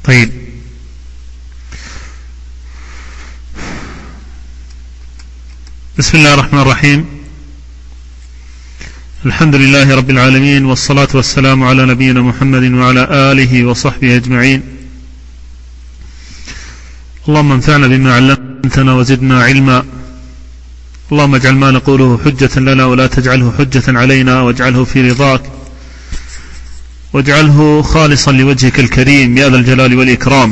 طيب، بسم الله الرحمن الرحيم. الحمد لله رب العالمين، والصلاة والسلام على نبينا محمد وعلى آله وصحبه أجمعين. اللهم انفعنا بما علمتنا وزدنا علما. اللهم اجعل ما نقوله حجة لنا ولا تجعله حجة علينا، واجعله في رضاك، واجعله خالصا لوجهك الكريم يا ذا الجلال والإكرام.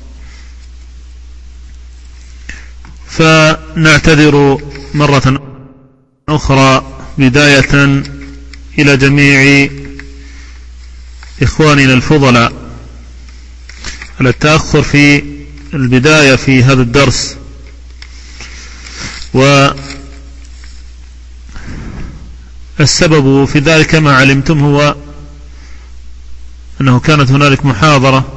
فنعتذر مرة أخرى بداية إلى جميع إخواننا الفضلاء على التأخر في البداية في هذا الدرس، والسبب في ذلك كما علمتم هو أنه كانت هنالك محاضرة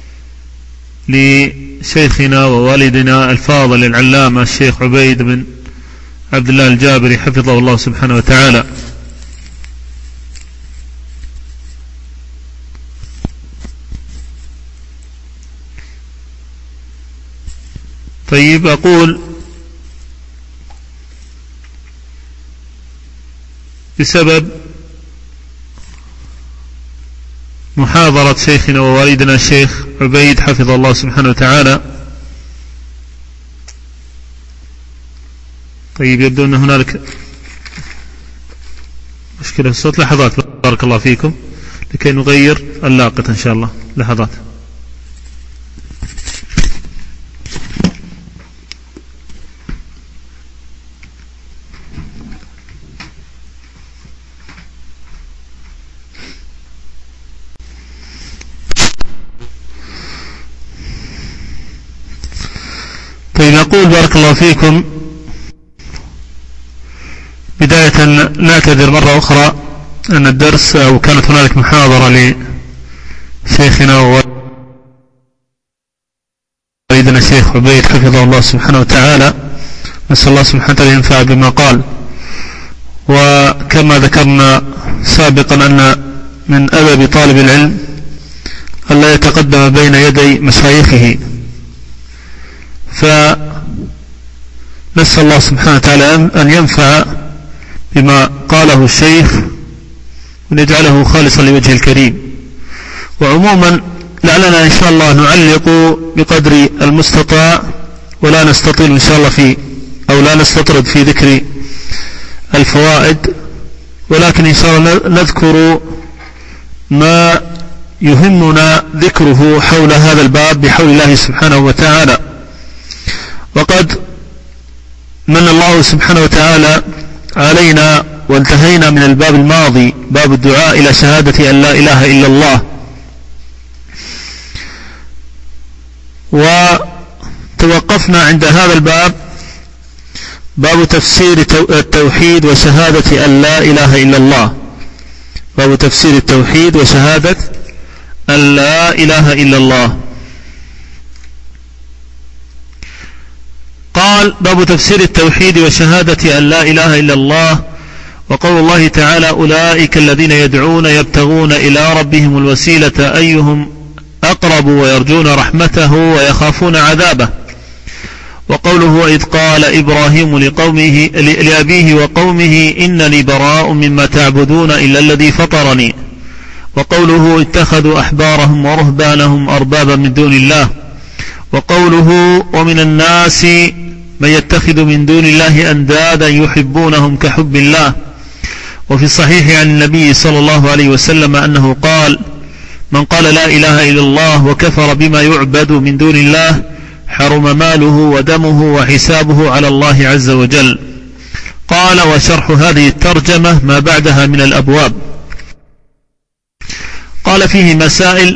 لشيخنا ووالدنا الفاضل العلامة الشيخ عبيد بن عبد الله الجابري حفظه الله سبحانه وتعالى. طيب، أقول بسبب محاضرة شيخنا ووالدنا الشيخ عبيد حفظه الله سبحانه وتعالى. طيب، يبدو أن هنالك مشكلة في الصوت. لحظات، بارك الله فيكم، لكي نغير اللاقط إن شاء الله. لحظات. طيب، أقول بارك الله فيكم بداية نعتذر مرة أخرى أن الدرس أو كانت هنالك محاضرة لشيخنا ووالدنا الشيخ عبيد حفظه الله سبحانه وتعالى. نسأل الله سبحانه وتعالى ينفع بما قال. وكما ذكرنا سابقا أن من أدب طالب العلم ألا يتقدم بين يدي مشايخه، فنسأل الله سبحانه وتعالى أن ينفع بما قاله الشيخ ونجعله خالصا لوجه الكريم. وعموما لعلنا إن شاء الله نعلق بقدر المستطاع، ولا نستطيل إن شاء الله أو لا نستطرد في ذكر الفوائد، ولكن إن شاء الله نذكر ما يهمنا ذكره حول هذا الباب بحول الله سبحانه وتعالى. وقد من الله سبحانه وتعالى علينا وانتهينا من الباب الماضي، باب الدعاء إلى شهادة أن لا إله إلا الله، وتوقفنا عند هذا الباب، باب تفسير التوحيد وشهادة أن لا إله إلا الله. باب تفسير التوحيد وشهادة أن لا إله إلا الله. قال: باب تفسير التوحيد وشهادة أن لا إله إلا الله. وقول الله تعالى: أولئك الذين يدعون يبتغون إلى ربهم الوسيلة أيهم أقرب ويرجون رحمته ويخافون عذابه. وقوله: وإذ قال إبراهيم لأبيه وقومه إنني براء مما تعبدون إلا الذي فطرني. وقوله: اتخذوا أحبارهم ورهبانهم أربابا من دون الله. وقوله: ومن الناس من يتخذ من دون الله أندادا يحبونهم كحب الله. وفي الصحيح عن النبي صلى الله عليه وسلم أنه قال: من قال لا إله إلا الله وكفر بما يعبد من دون الله حرم ماله ودمه وحسابه على الله عز وجل. قال: وشرح هذه الترجمة ما بعدها من الأبواب. قال: فيه مسائل،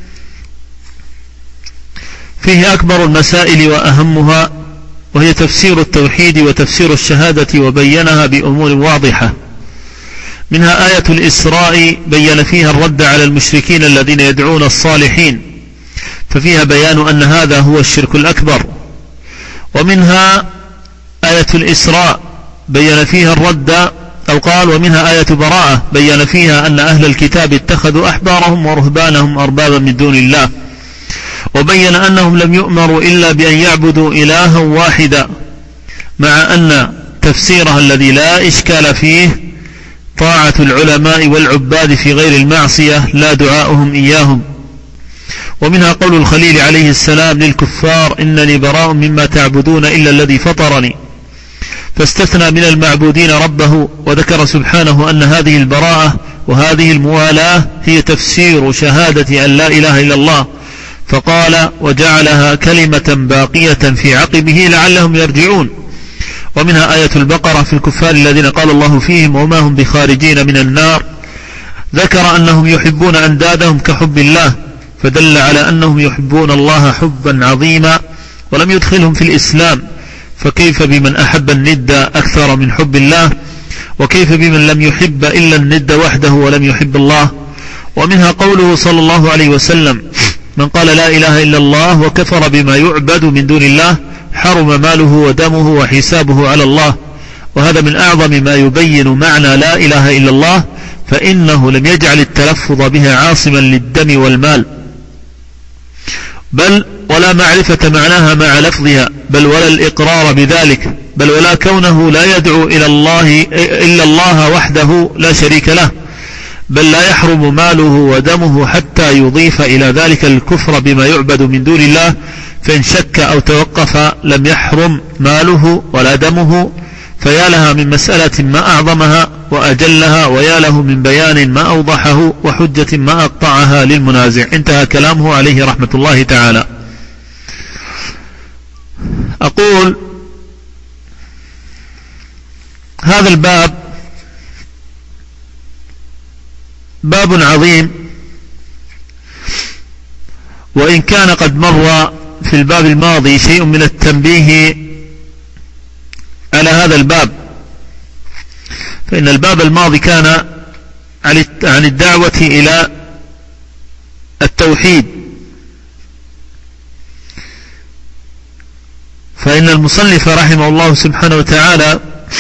فيه أكبر المسائل وأهمها، وهي تفسير التوحيد وتفسير الشهادة، وبينها بأمور واضحة. منها آية الإسراء بين فيها الرد على المشركين الذين يدعون الصالحين، ففيها بيان أن هذا هو الشرك الأكبر. ومنها آية الإسراء بين فيها الرد، أو قال: ومنها آية براءة بين فيها أن أهل الكتاب اتخذوا أحبارهم ورهبانهم أربابا من دون الله. وبين أنهم لم يؤمروا إلا بأن يعبدوا إلها واحدا، مع أن تفسيرها الذي لا إشكال فيه طاعة العلماء والعباد في غير المعصية لا دعاؤهم إياهم. ومنها قول الخليل عليه السلام للكفار: إنني براء مما تعبدون إلا الذي فطرني، فاستثنى من المعبودين ربه، وذكر سبحانه أن هذه البراءة وهذه الموالاة هي تفسير شهادة أن لا إله إلا الله، فقال: وجعلها كلمة باقية في عقبه لعلهم يرجعون. ومنها آية البقرة في الكفار الذين قال الله فيهم: وما هم بخارجين من النار، ذكر أنهم يحبون أندادهم كحب الله، فدل على أنهم يحبون الله حبا عظيما ولم يدخلهم في الإسلام، فكيف بمن أحب الند أكثر من حب الله، وكيف بمن لم يحب إلا الند وحده ولم يحب الله. ومنها قوله صلى الله عليه وسلم: من قال لا إله إلا الله وكفر بما يعبد من دون الله حرم ماله ودمه وحسابه على الله. وهذا من أعظم ما يبين معنى لا إله إلا الله، فإنه لم يجعل التلفظ بها عاصما للدم والمال، بل ولا معرفة معناها مع لفظها، بل ولا الإقرار بذلك، بل ولا كونه لا يدعو إلى الله إلا الله وحده لا شريك له، بل لا يحرم ماله ودمه حتى يضيف إلى ذلك الكفر بما يعبد من دون الله، فإن شك أو توقف لم يحرم ماله ولا دمه. فيا لها من مسألة ما أعظمها وأجلها، ويا له من بيان ما أوضحه وحجة ما أقطعها للمنازع. انتهى كلامه عليه رحمة الله تعالى. أقول هذا الباب باب عظيم، وإن كان قد مر في الباب الماضي شيء من التنبيه على هذا الباب، فإن الباب الماضي كان عن الدعوة إلى التوحيد، فإن المصنف رحمه الله سبحانه وتعالى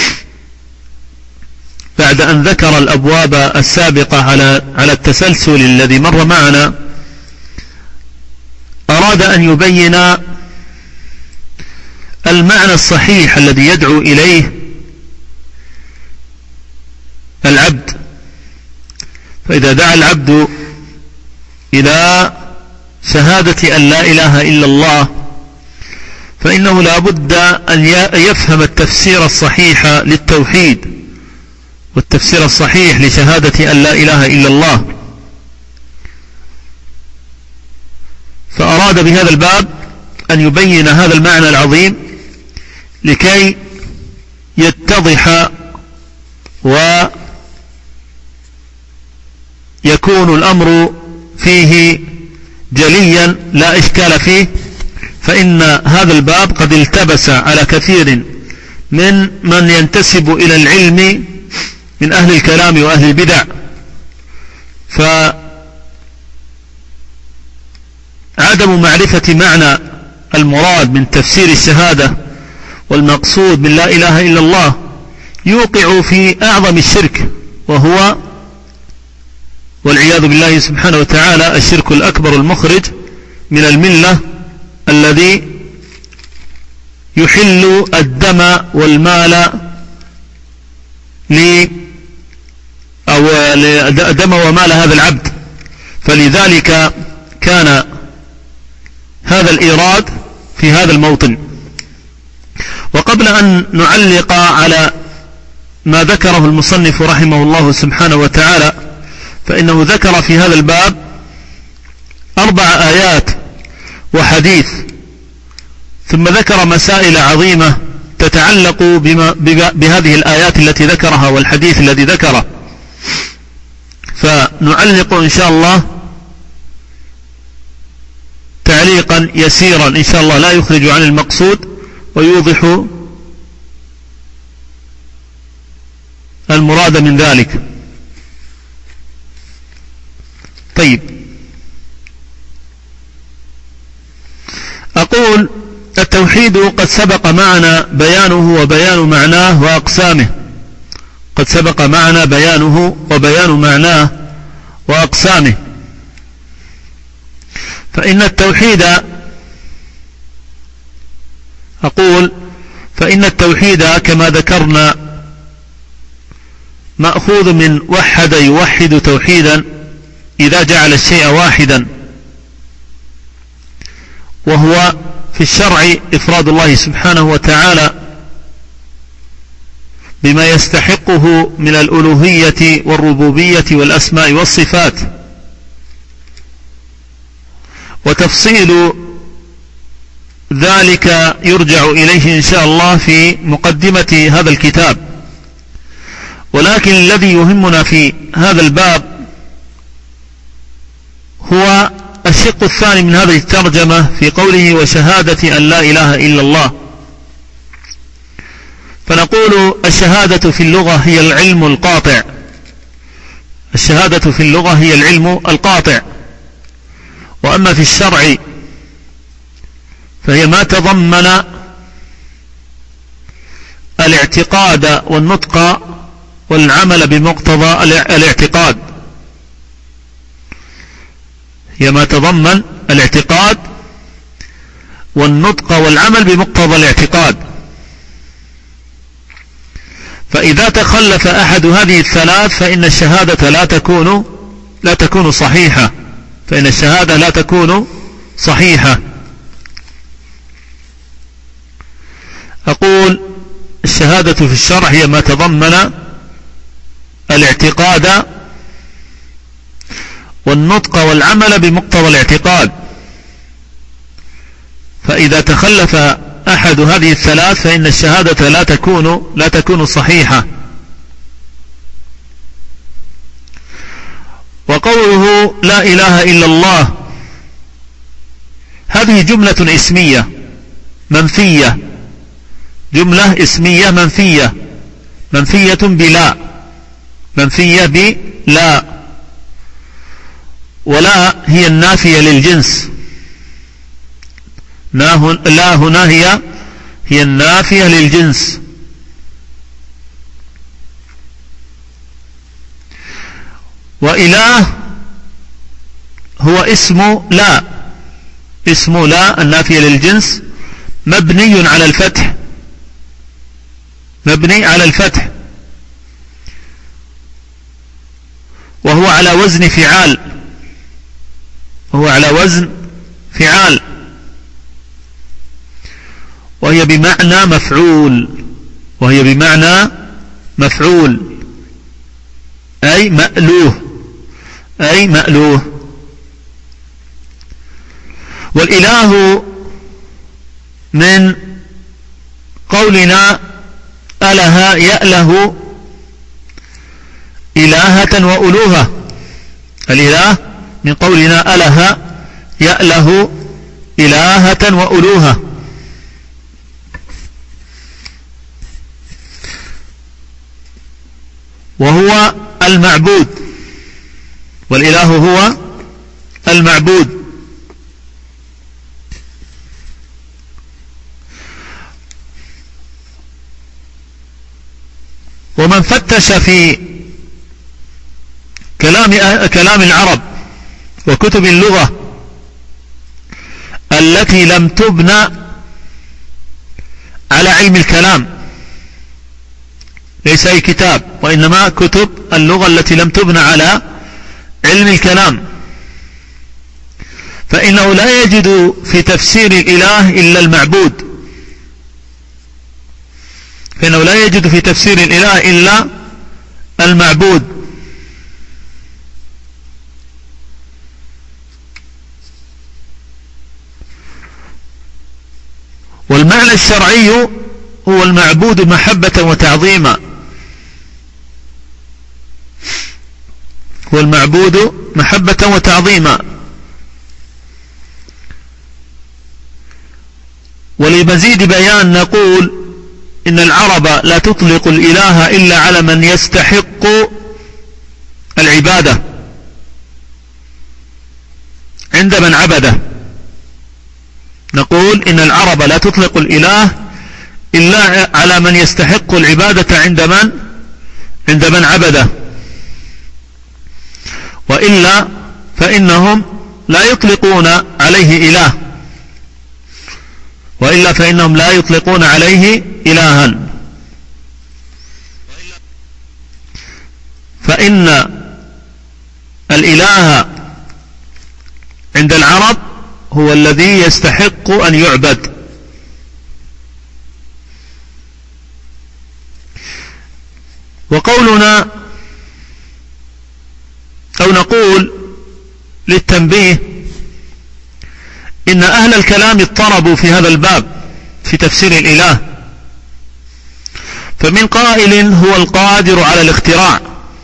بعد أن ذكر الأبواب السابقة على التسلسل الذي مر معنا، أراد أن يبين المعنى الصحيح الذي يدعو إليه العبد. فإذا دعا العبد إلى شهادة أن لا إله إلا الله، فإنه لا بد أن يفهم التفسير الصحيح للتوحيد والتفسير الصحيح لشهادة أن لا إله إلا الله. فأراد بهذا الباب أن يبين هذا المعنى العظيم لكي يتضح ويكون الأمر فيه جليا لا إشكال فيه. فإن هذا الباب قد التبس على كثير من ينتسب إلى العلم من أهل الكلام وأهل البدع، فعدم معرفة معنى المراد من تفسير الشهادة والمقصود من لا إله إلا الله يوقع في أعظم الشرك، وهو والعياذ بالله سبحانه وتعالى الشرك الأكبر المخرج من الملة، الذي يحل الدم والمال أو دم ومال هذا العبد. فلذلك كان هذا الإيراد في هذا الموطن. وقبل أن نعلق على ما ذكره المصنف رحمه الله سبحانه وتعالى، فإنه ذكر في هذا الباب 4 آيات وحديث، ثم ذكر مسائل عظيمة تتعلق بهذه الآيات التي ذكرها والحديث الذي ذكره. فنعلق إن شاء الله تعليقا يسيرا إن شاء الله لا يخرج عن المقصود ويوضح المراد من ذلك. طيب، أقول التوحيد قد سبق معنا بيانه وبيان معناه وأقسامه، قد سبق معنا بيانه وبيان معناه وأقسامه. فإن التوحيد كما ذكرنا مأخوذ من وحد يوحد توحيدا إذا جعل الشيء واحدا، وهو في الشرع إفراد الله سبحانه وتعالى بما يستحقه من الألوهية والربوبية والأسماء والصفات. وتفصيل ذلك يرجع إليه إن شاء الله في مقدمة هذا الكتاب، ولكن الذي يهمنا في هذا الباب هو الشق الثاني من هذه الترجمة في قوله وشهادة أن لا إله إلا الله. فنقول الشهادة في اللغة هي العلم القاطع، الشهادة في اللغة هي العلم القاطع، وأما في الشرع فهي ما تضمن الاعتقاد والنطق والعمل بمقتضى الاعتقاد، هي ما تضمن الاعتقاد والنطق والعمل بمقتضى الاعتقاد. فإذا تخلف أحد هذه الثلاث فإن الشهادة لا تكون صحيحة، فإن الشهادة لا تكون صحيحة. أقول الشهادة في الشرع هي ما تضمن الاعتقاد والنطق والعمل بمقتضى الاعتقاد، فإذا تخلف أحد هذه الثلاث فإن الشهادة لا تكون صحيحة. وقوله لا إله إلا الله هذه جملة اسمية منفية، جملة اسمية منفية بلا، منفية بلا، ولا هي النافية للجنس، لا هنا هي النافية للجنس. وإله هو اسم لا النافية للجنس مبني على الفتح، وهو على وزن فعال، وهي بمعنى مفعول، أي مألوه. والإله من قولنا أله يأله إلهة وألوهة، الإله من قولنا أله يأله إلهة وألوهة. وهو المعبود، والإله هو المعبود. ومن فتش في كلام العرب وكتب اللغة التي لم تبنى على علم الكلام، ليس أي كتاب وإنما كتب اللغة التي لم تبنى على علم الكلام، فإنه لا يجد في تفسير الإله إلا المعبود، فإنه لا يجد في تفسير الإله إلا المعبود. والمعنى الشرعي هو المعبود محبة وتعظيما، هو المعبود محبة وتعظيما. ولمزيد بيان نقول إن العرب لا تطلق الإله إلا على من يستحق العبادة عند من عبده. نقول إن العرب لا تطلق الإله إلا على من يستحق العبادة عند من عبده، وإلا فإنهم لا يطلقون عليه إله، وإلا فإنهم لا يطلقون عليه إلها. فإن الإله عند العرب هو الذي يستحق أن يعبد. وقولنا أو نقول للتنبيه إن أهل الكلام اضطربوا في هذا الباب في تفسير الإله، فمن قائل هو القادر على الاختراع،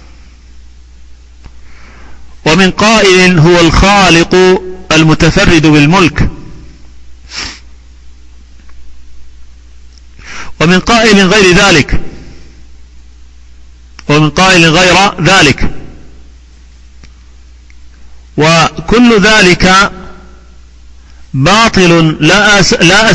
ومن قائل هو الخالق المتفرد بالملك، ومن قائل غير ذلك، ومن قائل غير ذلك، وكل ذلك باطل لا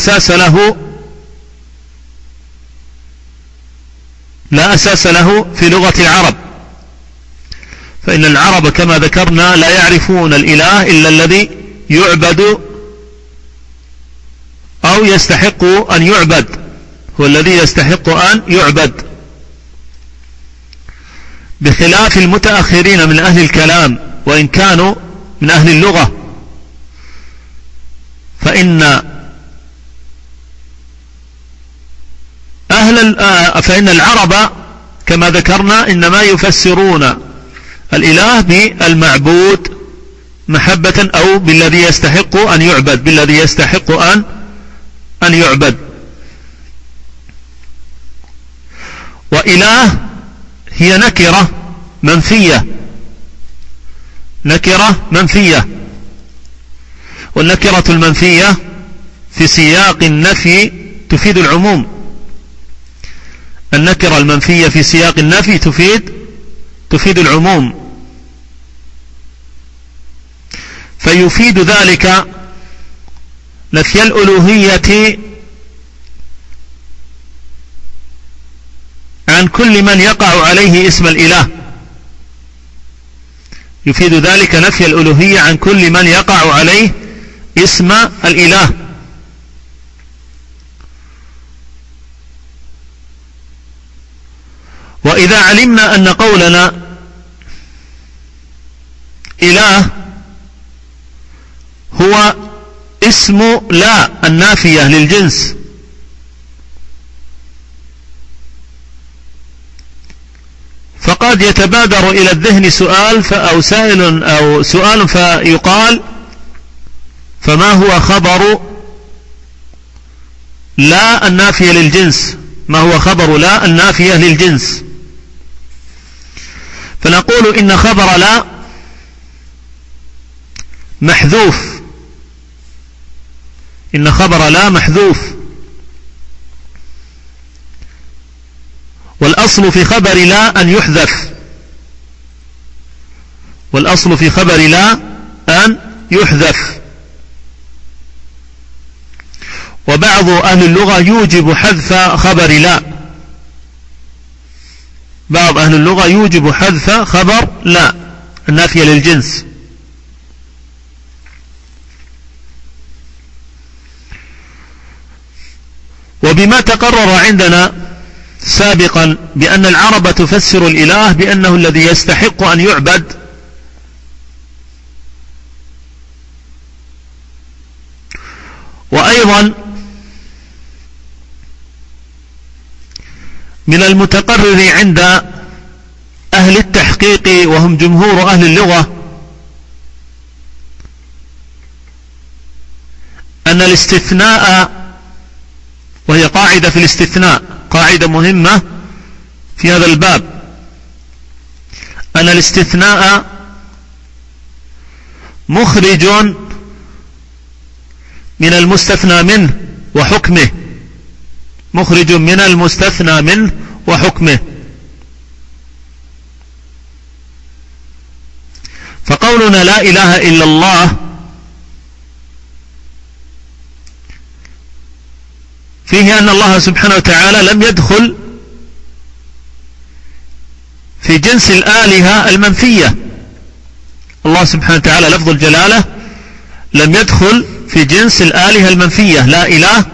أساس له في لغة العرب. فإن العرب كما ذكرنا لا يعرفون الإله إلا الذي يعبد أو يستحق أن يعبد، هو الذي يستحق أن يعبد، بخلاف المتأخرين من أهل الكلام وإن كانوا من أهل اللغة، فإن العرب كما ذكرنا إنما يفسرون الإله بالمعبود محبة أو بالذي يستحق أن يعبد، بالذي يستحق أن يعبد. وإله هي نكرة منفية، نكرة منفية، والنكرة المنفية في سياق النفي تفيد العموم. النكرة المنفية في سياق النفي تفيد العموم، فيفيد ذلك نفي الألوهية عن كل من يقع عليه اسم الإله، يفيد ذلك نفي الألوهية عن كل من يقع عليه اسم الإله. وإذا علمنا أن قولنا إله هو اسم لا النافية للجنس، فقد يتبادر إلى الذهن سؤال فيقال: فما هو خبر لا النافية للجنس؟ ما هو خبر لا النافية للجنس؟ فنقول إن خبر لا محذوف، إن خبر لا محذوف، والأصل في خبر لا أن يحذف، والأصل في خبر لا أن يحذف. وبعض أهل اللغة يوجب حذف خبر لا، بعض أهل اللغة يوجب حذف خبر لا النافية للجنس. وبما تقرر عندنا سابقا بأن العرب تفسر الإله بأنه الذي يستحق أن يعبد، وأيضا من المتقرر عند أهل التحقيق وهم جمهور أهل اللغة أن الاستثناء، وهي قاعدة في الاستثناء، قاعدة مهمة في هذا الباب، أن الاستثناء مخرج من المستثنى منه وحكمه، مخرج من المستثنى منه وحكمه. فقولنا لا إله إلا الله فيه أن الله سبحانه وتعالى لم يدخل في جنس الآلهة المنفية. الله سبحانه وتعالى لفظ الجلالة لم يدخل في جنس الآلهة المنفية، لا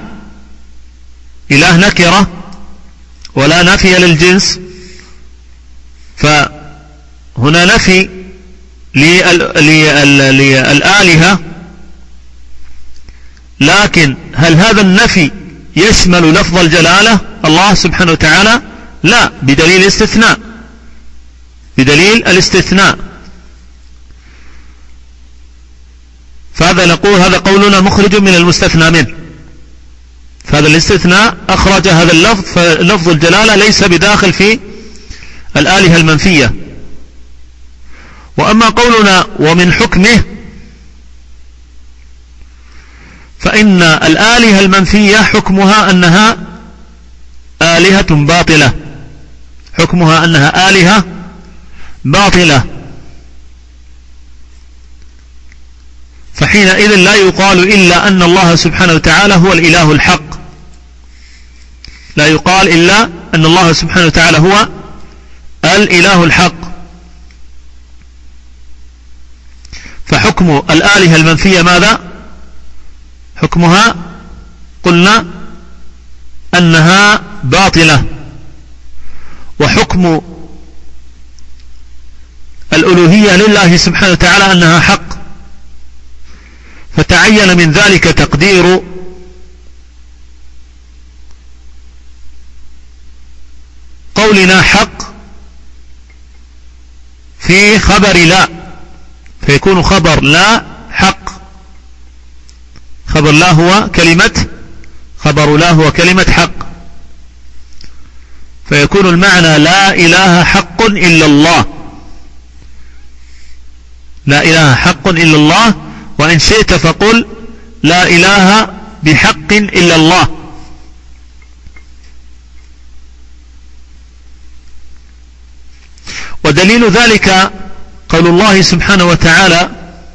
إله نكرة ولا نفي للجنس، فهنا نفي للآلهة، لكن هل هذا النفي يشمل لفظ الجلالة الله سبحانه وتعالى؟ لا، بدليل الاستثناء. فهذا نقول هذا قولنا مخرج من المستثنى منه، فهذا الاستثناء أخرج هذا اللفظ، فلفظ الجلالة ليس بداخل في الآلهة المنفية. وأما قولنا ومن حكمه، فإن الآلهة المنفية حكمها أنها آلهة باطلة، حكمها أنها آلهة باطلة، فحينئذ لا يقال إلا أن الله سبحانه وتعالى هو الإله الحق، لا يقال إلا أن الله سبحانه وتعالى هو الإله الحق. فحكم الآلهة المنفية ماذا؟ حكمها قلنا أنها باطلة، وحكم الألوهية لله سبحانه وتعالى أنها حق، فتعين من ذلك تقدير قولنا حق في خبر لا، فيكون خبر لا حق، خبر لا هو كلمة حق، فيكون المعنى لا إله حق إلا الله، لا إله حق إلا الله، وإن شئت فقل لا إله بحق إلا الله. ودليل ذلك قول الله سبحانه وتعالى: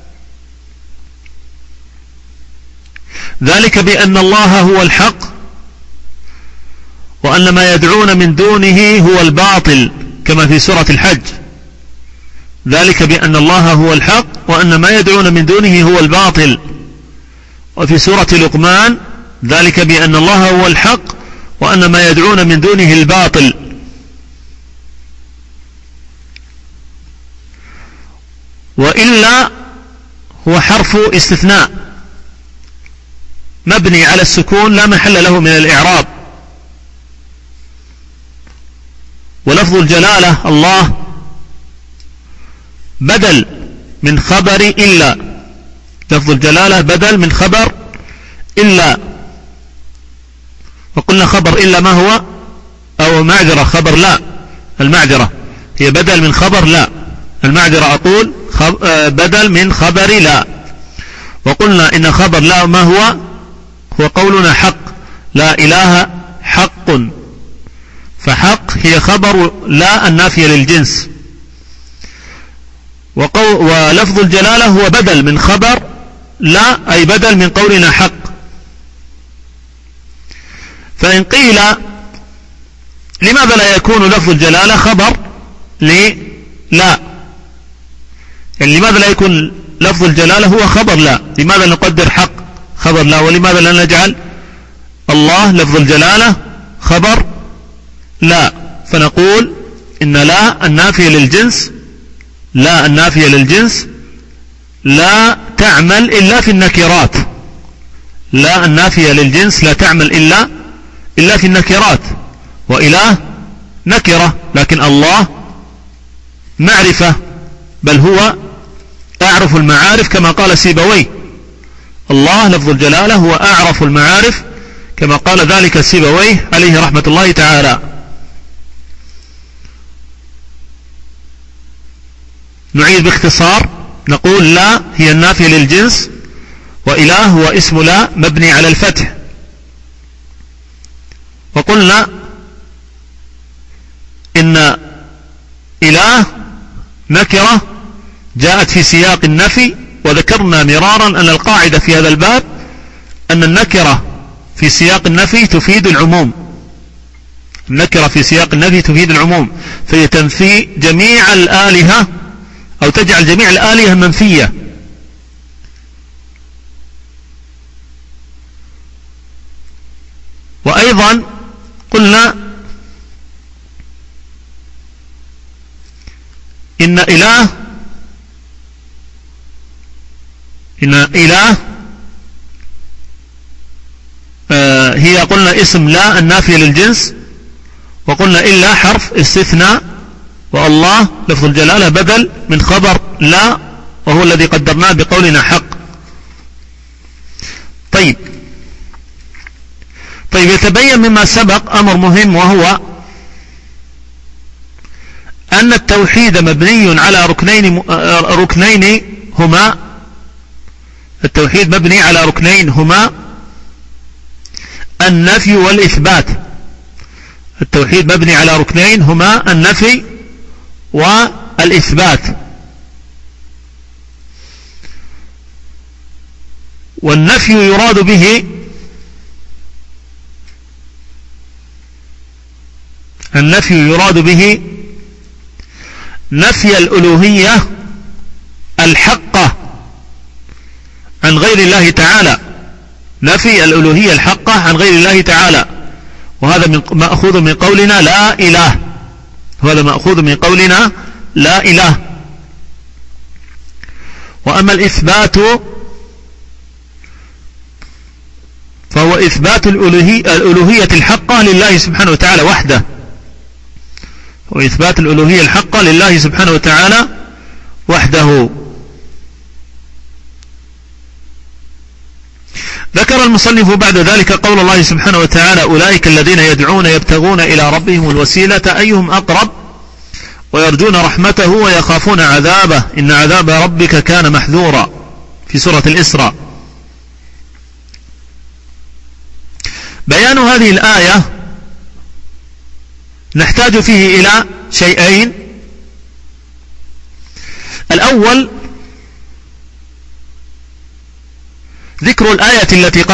ذلك بأن الله هو الحق وأن ما يدعون من دونه هو الباطل، كما في سورة الحج، ذلك بأن الله هو الحق وأن ما يدعون من دونه هو الباطل. وفي سورة لقمان: ذلك بأن الله هو الحق وأن ما يدعون من دونه الباطل. وإلا هو حرف استثناء مبني على السكون لا محل له من الإعراب، ولفظ الجلالة الله بدل من خبر إلا، لفظ الجلالة بدل من خبر إلا، وقلنا خبر إلا ما هو؟ أو معذرة، خبر لا، المعذرة هي بدل من خبر لا، المعذرة أقول بدل من خبر لا. وقلنا إن خبر لا ما هو قولنا حق، لا إله حق، فحق هي خبر لا النافية للجنس، ولفظ الجلالة هو بدل من خبر لا، أي بدل من قولنا حق. فإن قيل لماذا لا يكون لفظ الجلالة خبر لا؟ يعني لماذا لا يكون لفظ الجلالة هو خبر لا؟ لماذا نقدر حق خبر لا، ولماذا لا نجعل الله لفظ الجلالة خبر لا؟ فنقول إن لا النافية للجنس، لا النافية للجنس لا تعمل إلا في النكرات، لا النافية للجنس لا تعمل إلا في النكرات، وإله نكرة، لكن الله معرفة، بل هو أعرف المعارف كما قال سيبويه، الله لفظ الجلالة هو أعرف المعارف كما قال ذلك سيبويه عليه رحمة الله تعالى. نعيد باختصار، نقول لا هي النافية للجنس، وإله هو اسم لا مبني على الفتح. وقلنا إن إله نكرة جاءت في سياق النفي، وذكرنا مرارا أن القاعدة في هذا الباب أن النكرة في سياق النفي تفيد العموم، النكرة في سياق النفي تفيد العموم، فهي تنفي جميع الآلهة أو تجعل جميع الآلهة منفية، وأيضا قلنا إن إله هي قلنا اسم لا النافية للجنس، وقلنا إلا حرف استثناء، والله لفظ الجلالة بدل من خبر لا، وهو الذي قدرناه بقولنا حق. طيب يتبين مما سبق أمر مهم، وهو أن التوحيد مبني على ركنين هما التوحيد مبني على ركنين هما النفي والإثبات. التوحيد مبني على ركنين هما النفي والإثبات. والنفي يراد به نفي الألوهية الحقة عن غير الله تعالى، نفي الألوهية الحقة عن غير الله تعالى، وهذا مأخوذ من قولنا لا إله، وهذا مأخوذ من قولنا لا إله. وأما الإثبات فهو إثبات الألوهية الحقة لله سبحانه وتعالى وحده، وإثبات الألوهية الحقة لله سبحانه وتعالى وحده. ذكر المصنف بعد ذلك قول الله سبحانه وتعالى: أولئك الذين يدعون يبتغون إلى ربهم الوسيلة أيهم أقرب ويرجون رحمته ويخافون عذابه إن عذاب ربك كان محذورا، في سورة الإسراء. بيان هذه الآية نحتاج فيه إلى شيئين. الأول ذكر الآية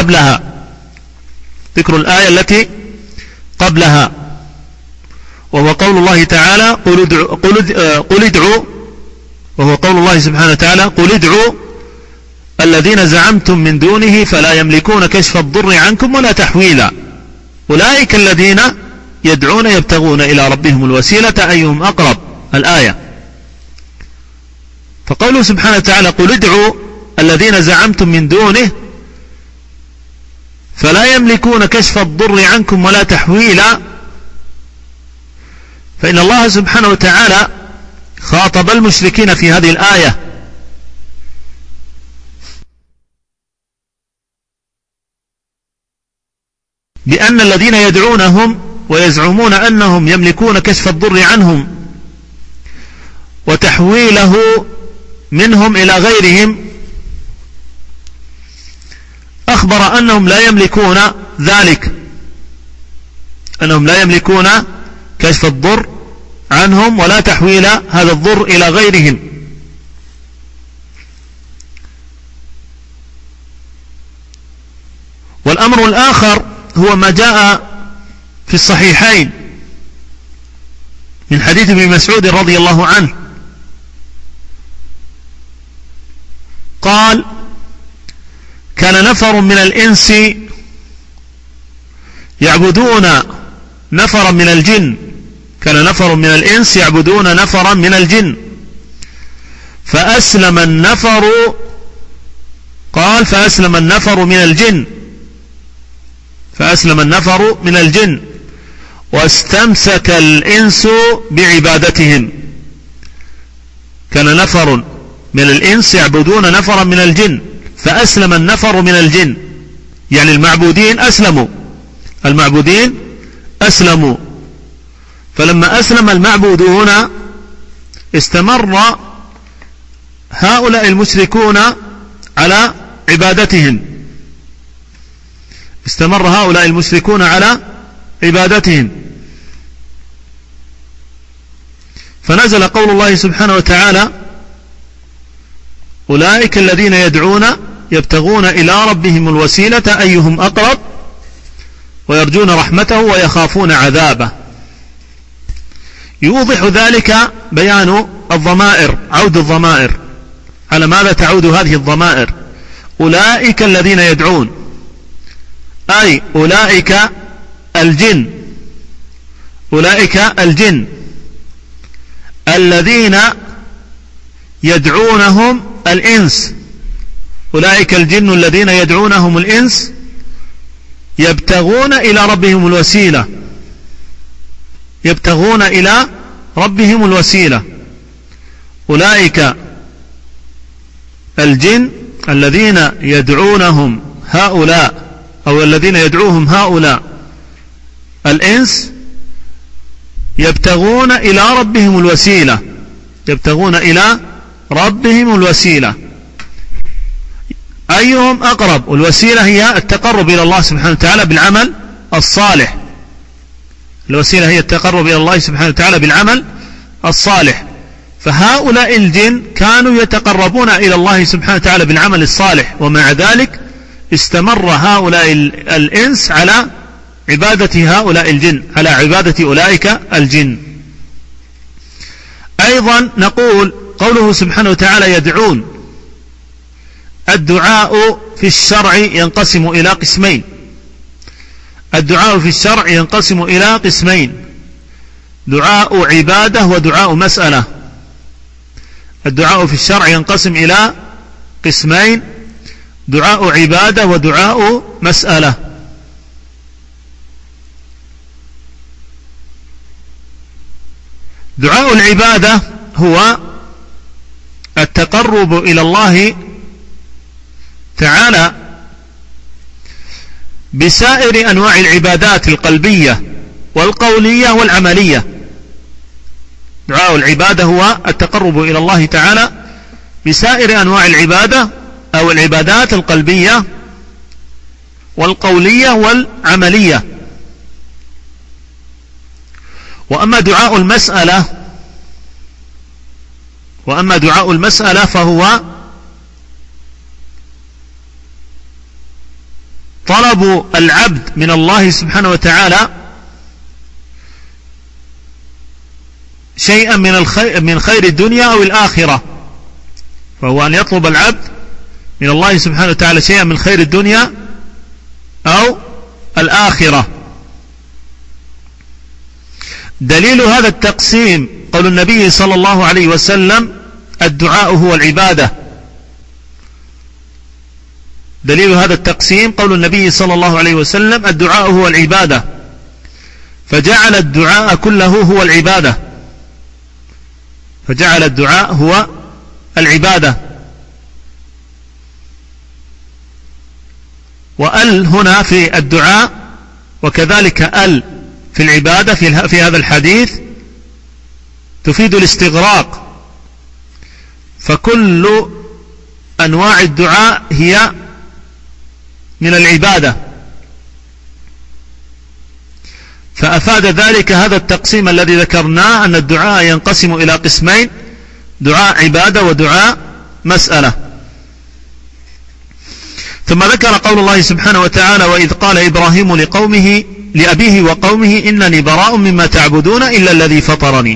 التي قبلها، وهو قول الله تعالى: قل ادعوا، وهو قول الله سبحانه وتعالى: قل ادعوا الذين زعمتم من دونه فلا يملكون كشف الضر عنكم ولا تحويلا أولئك الذين يدعون يبتغون إلى ربهم الوسيلة أيهم أقرب، الآية. فقوله سبحانه وتعالى: قل ادعوا الذين زعمتم من دونه فلا يملكون كشف الضر عنكم ولا تحويلا، فإن الله سبحانه وتعالى خاطب المشركين في هذه الآية بأن الذين يدعونهم ويزعمون أنهم يملكون كشف الضر عنهم وتحويله منهم إلى غيرهم، أخبر أنهم لا يملكون ذلك، أنهم لا يملكون كشف الضر عنهم ولا تحويل هذا الضر إلى غيرهم. والأمر الآخر هو ما جاء في الصحيحين من حديث ابن مسعود رضي الله عنه قال: كان نفر من الإنس يعبدون نفرا من الجن، كان نفر من الإنس يعبدون نفرا من الجن فأسلم النفر، قال: فأسلم النفر من الجن، فأسلم النفر من الجن واستمسك الإنس بعبادتهم. كان نفر من الإنس يعبدون نفرا من الجن فأسلم النفر من الجن، يعني المعبودين أسلموا. فلما أسلم المعبودون استمر هؤلاء المشركون على عبادتهم، فنزل قول الله سبحانه وتعالى: أولئك الذين يدعون يبتغون إلى ربهم الوسيلة أيهم أقرب ويرجون رحمته ويخافون عذابه. يوضح ذلك بيان الضمائر، عود الضمائر. على ماذا تعود هذه الضمائر؟ أولئك الذين يدعون، أي أولئك الجن، أولئك الجن الذين يدعونهم الإنس، أولئك الجن الذين يدعونهم الإنس يبتغون إلى ربهم الوسيلة، يبتغون إلى ربهم الوسيلة. أولئك الجن الذين يدعونهم هؤلاء، أو الذين يدعوهم هؤلاء الإنس يبتغون إلى ربهم الوسيلة، يبتغون إلى ربهم الوسيلة. أيهم أقرب؟ والوسيلة هي التقرب إلى الله سبحانه وتعالى بالعمل الصالح، الوسيلة هي التقرب إلى الله سبحانه وتعالى بالعمل الصالح. فهؤلاء الجن كانوا يتقربون إلى الله سبحانه وتعالى بالعمل الصالح، ومع ذلك استمر هؤلاء الإنس على عبادة هؤلاء الجن، على عبادة أولئك الجن. أيضا نقول قوله سبحانه وتعالى يدعون، الدعاء في الشرع ينقسم إلى قسمين، الدعاء في الشرع ينقسم إلى قسمين: دعاء عبادة ودعاء مسألة. الدعاء في الشرع ينقسم إلى قسمين: دعاء عبادة ودعاء مسألة. دعاء العبادة هو التقرب إلى الله تعالى بسائر أنواع العبادات القلبية والقولية والعملية. دعاء العبادة هو التقرب إلى الله تعالى بسائر أنواع العبادة أو العبادات القلبية والقولية والعملية. وأما دعاء المسألة فهو طلب العبد من الله سبحانه وتعالى شيئا من خير الدنيا أو الآخرة، فهو أن يطلب العبد من الله سبحانه وتعالى شيئا من خير الدنيا أو الآخرة. دليل هذا التقسيم قول النبي صلى الله عليه وسلم: الدعاء هو العبادة. دليل هذا التقسيم قول النبي صلى الله عليه وسلم: الدعاء هو العبادة، فجعل الدعاء كله هو العبادة، فجعل الدعاء هو العبادة. وأل هنا في الدعاء وكذلك أل في العبادة في هذا الحديث تفيد الاستغراق، فكل أنواع الدعاء هي من العبادة. فأفاد ذلك هذا التقسيم الذي ذكرناه أن الدعاء ينقسم إلى قسمين: دعاء عبادة ودعاء مسألة. ثم ذكر قول الله سبحانه وتعالى: وإذ قال إبراهيم لأبيه وقومه إنني براء مما تعبدون إلا الذي فطرني.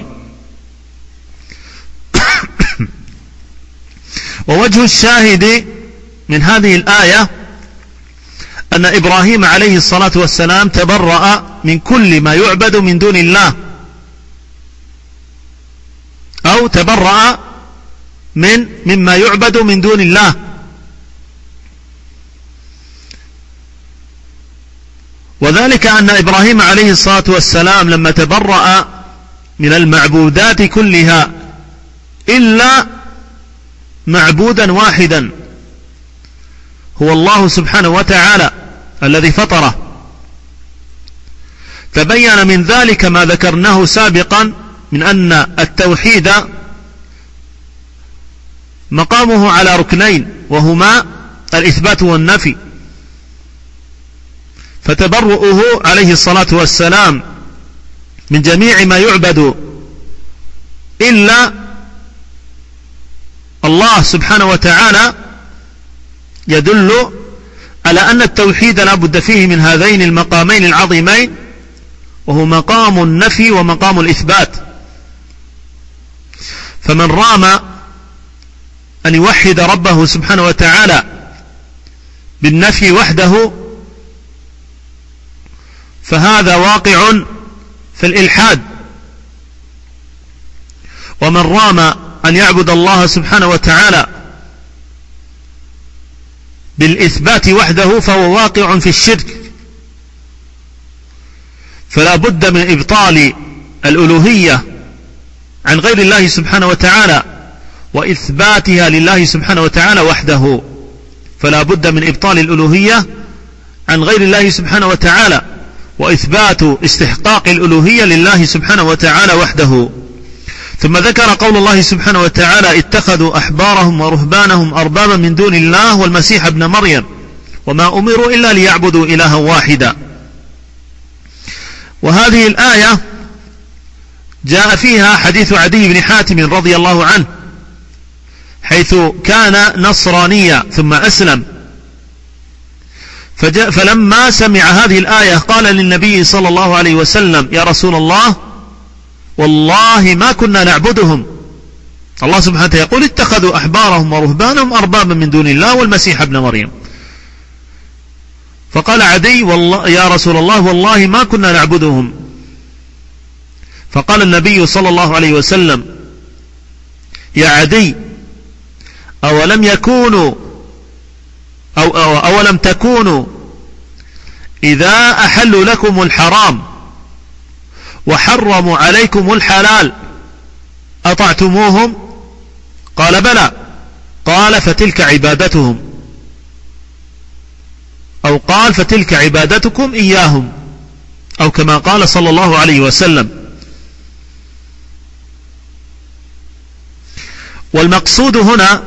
ووجه الشاهد من هذه الآية أن إبراهيم عليه الصلاة والسلام تبرأ من كل ما يعبد من دون الله، أو تبرأ مما يعبد من دون الله. وذلك أن إبراهيم عليه الصلاة والسلام لما تبرأ من المعبودات كلها إلا معبودا واحدا هو الله سبحانه وتعالى الذي فطره، تبين من ذلك ما ذكرناه سابقا من أن التوحيد مقامه على ركنين، وهما الإثبات والنفي. فتبرؤه عليه الصلاة والسلام من جميع ما يعبد إلا الله سبحانه وتعالى يدل على أن التوحيد لا بد فيه من هذين المقامين العظيمين، وهو مقام النفي ومقام الإثبات. فمن رام أن يوحد ربه سبحانه وتعالى بالنفي وحده فهذا واقع في الإلحاد. ومن رام أن يعبد الله سبحانه وتعالى بالإثبات وحده فهو واقع في الشرك. فلا بد من إبطال الألوهية عن غير الله سبحانه وتعالى وإثباتها لله سبحانه وتعالى وحده. فلا بد من إبطال الألوهية عن غير الله سبحانه وتعالى وإثبات استحقاق الألوهية لله سبحانه وتعالى وحده. ثم ذكر قول الله سبحانه وتعالى: اتخذوا أحبارهم ورهبانهم أربابا من دون الله والمسيح ابن مريم وما أمروا إلا ليعبدوا إلها واحدا. وهذه الآية جاء فيها حديث عدي بن حاتم رضي الله عنه، حيث كان نصرانيا ثم أسلم، فلما سمع هذه الآية قال للنبي صلى الله عليه وسلم: يا رسول الله، والله ما كنا نعبدهم. الله سبحانه وتعالى يقول: اتخذوا أحبارهم ورهبانهم أربابا من دون الله والمسيح ابن مريم. فقال عدي: والله يا رسول الله، والله ما كنا نعبدهم. فقال النبي صلى الله عليه وسلم: يا عدي، أولم تكونوا إذا أحلوا لكم الحرام وحرموا عليكم الحلال أطعتموهم؟ قال: بلى. قال: فتلك عبادتهم، أو قال: فتلك عبادتكم إياهم، أو كما قال صلى الله عليه وسلم. والمقصود هنا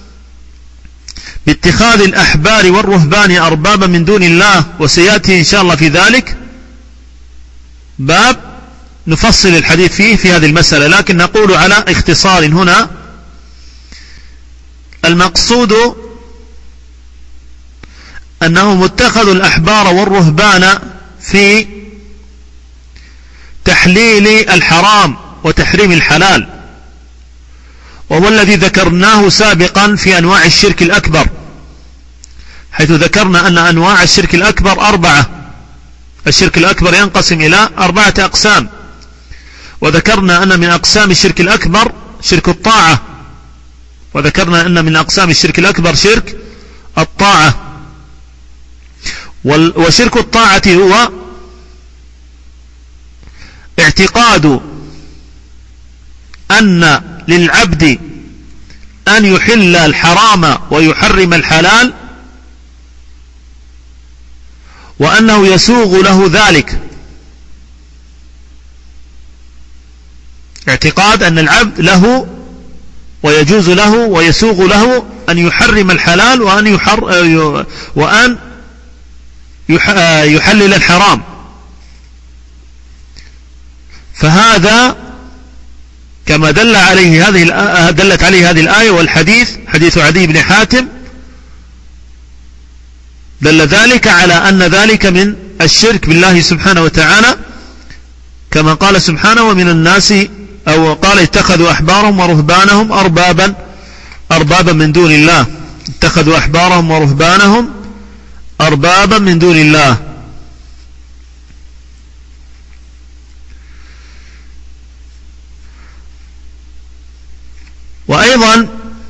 باتخاذ الأحبار والرهبان أربابا من دون الله، وسيأتي إن شاء الله في ذلك باب نفصل الحديث فيه في هذه المسألة، لكن نقول على اختصار هنا: المقصود أنهم اتخذوا الأحبار والرهبان في تحليل الحرام وتحريم الحلال، وهو الذي ذكرناه سابقا في أنواع الشرك الأكبر، حيث ذكرنا أن أنواع الشرك الأكبر 4. الشرك الأكبر ينقسم إلى 4 أقسام، وذكرنا أن من أقسام الشرك الأكبر شرك الطاعة، وذكرنا أن من أقسام الشرك الأكبر شرك الطاعة. وشرك الطاعة هو اعتقاد أن للعبد أن يحل الحرام ويحرم الحلال، وأنه يسوغ له ذلك. اعتقاد أن العبد له ويجوز له ويسوغ له أن يحرم الحلال وأن يحلل الحرام. فهذا كما دلت عليه هذه الآية والحديث، حديث عدي بن حاتم، دل ذلك على أن ذلك من الشرك بالله سبحانه وتعالى، كما قال سبحانه: ومن الناس، أو قال: اتخذوا أحبارهم ورهبانهم أربابا من دون الله. اتخذوا أحبارهم ورهبانهم أربابا من دون الله. وأيضا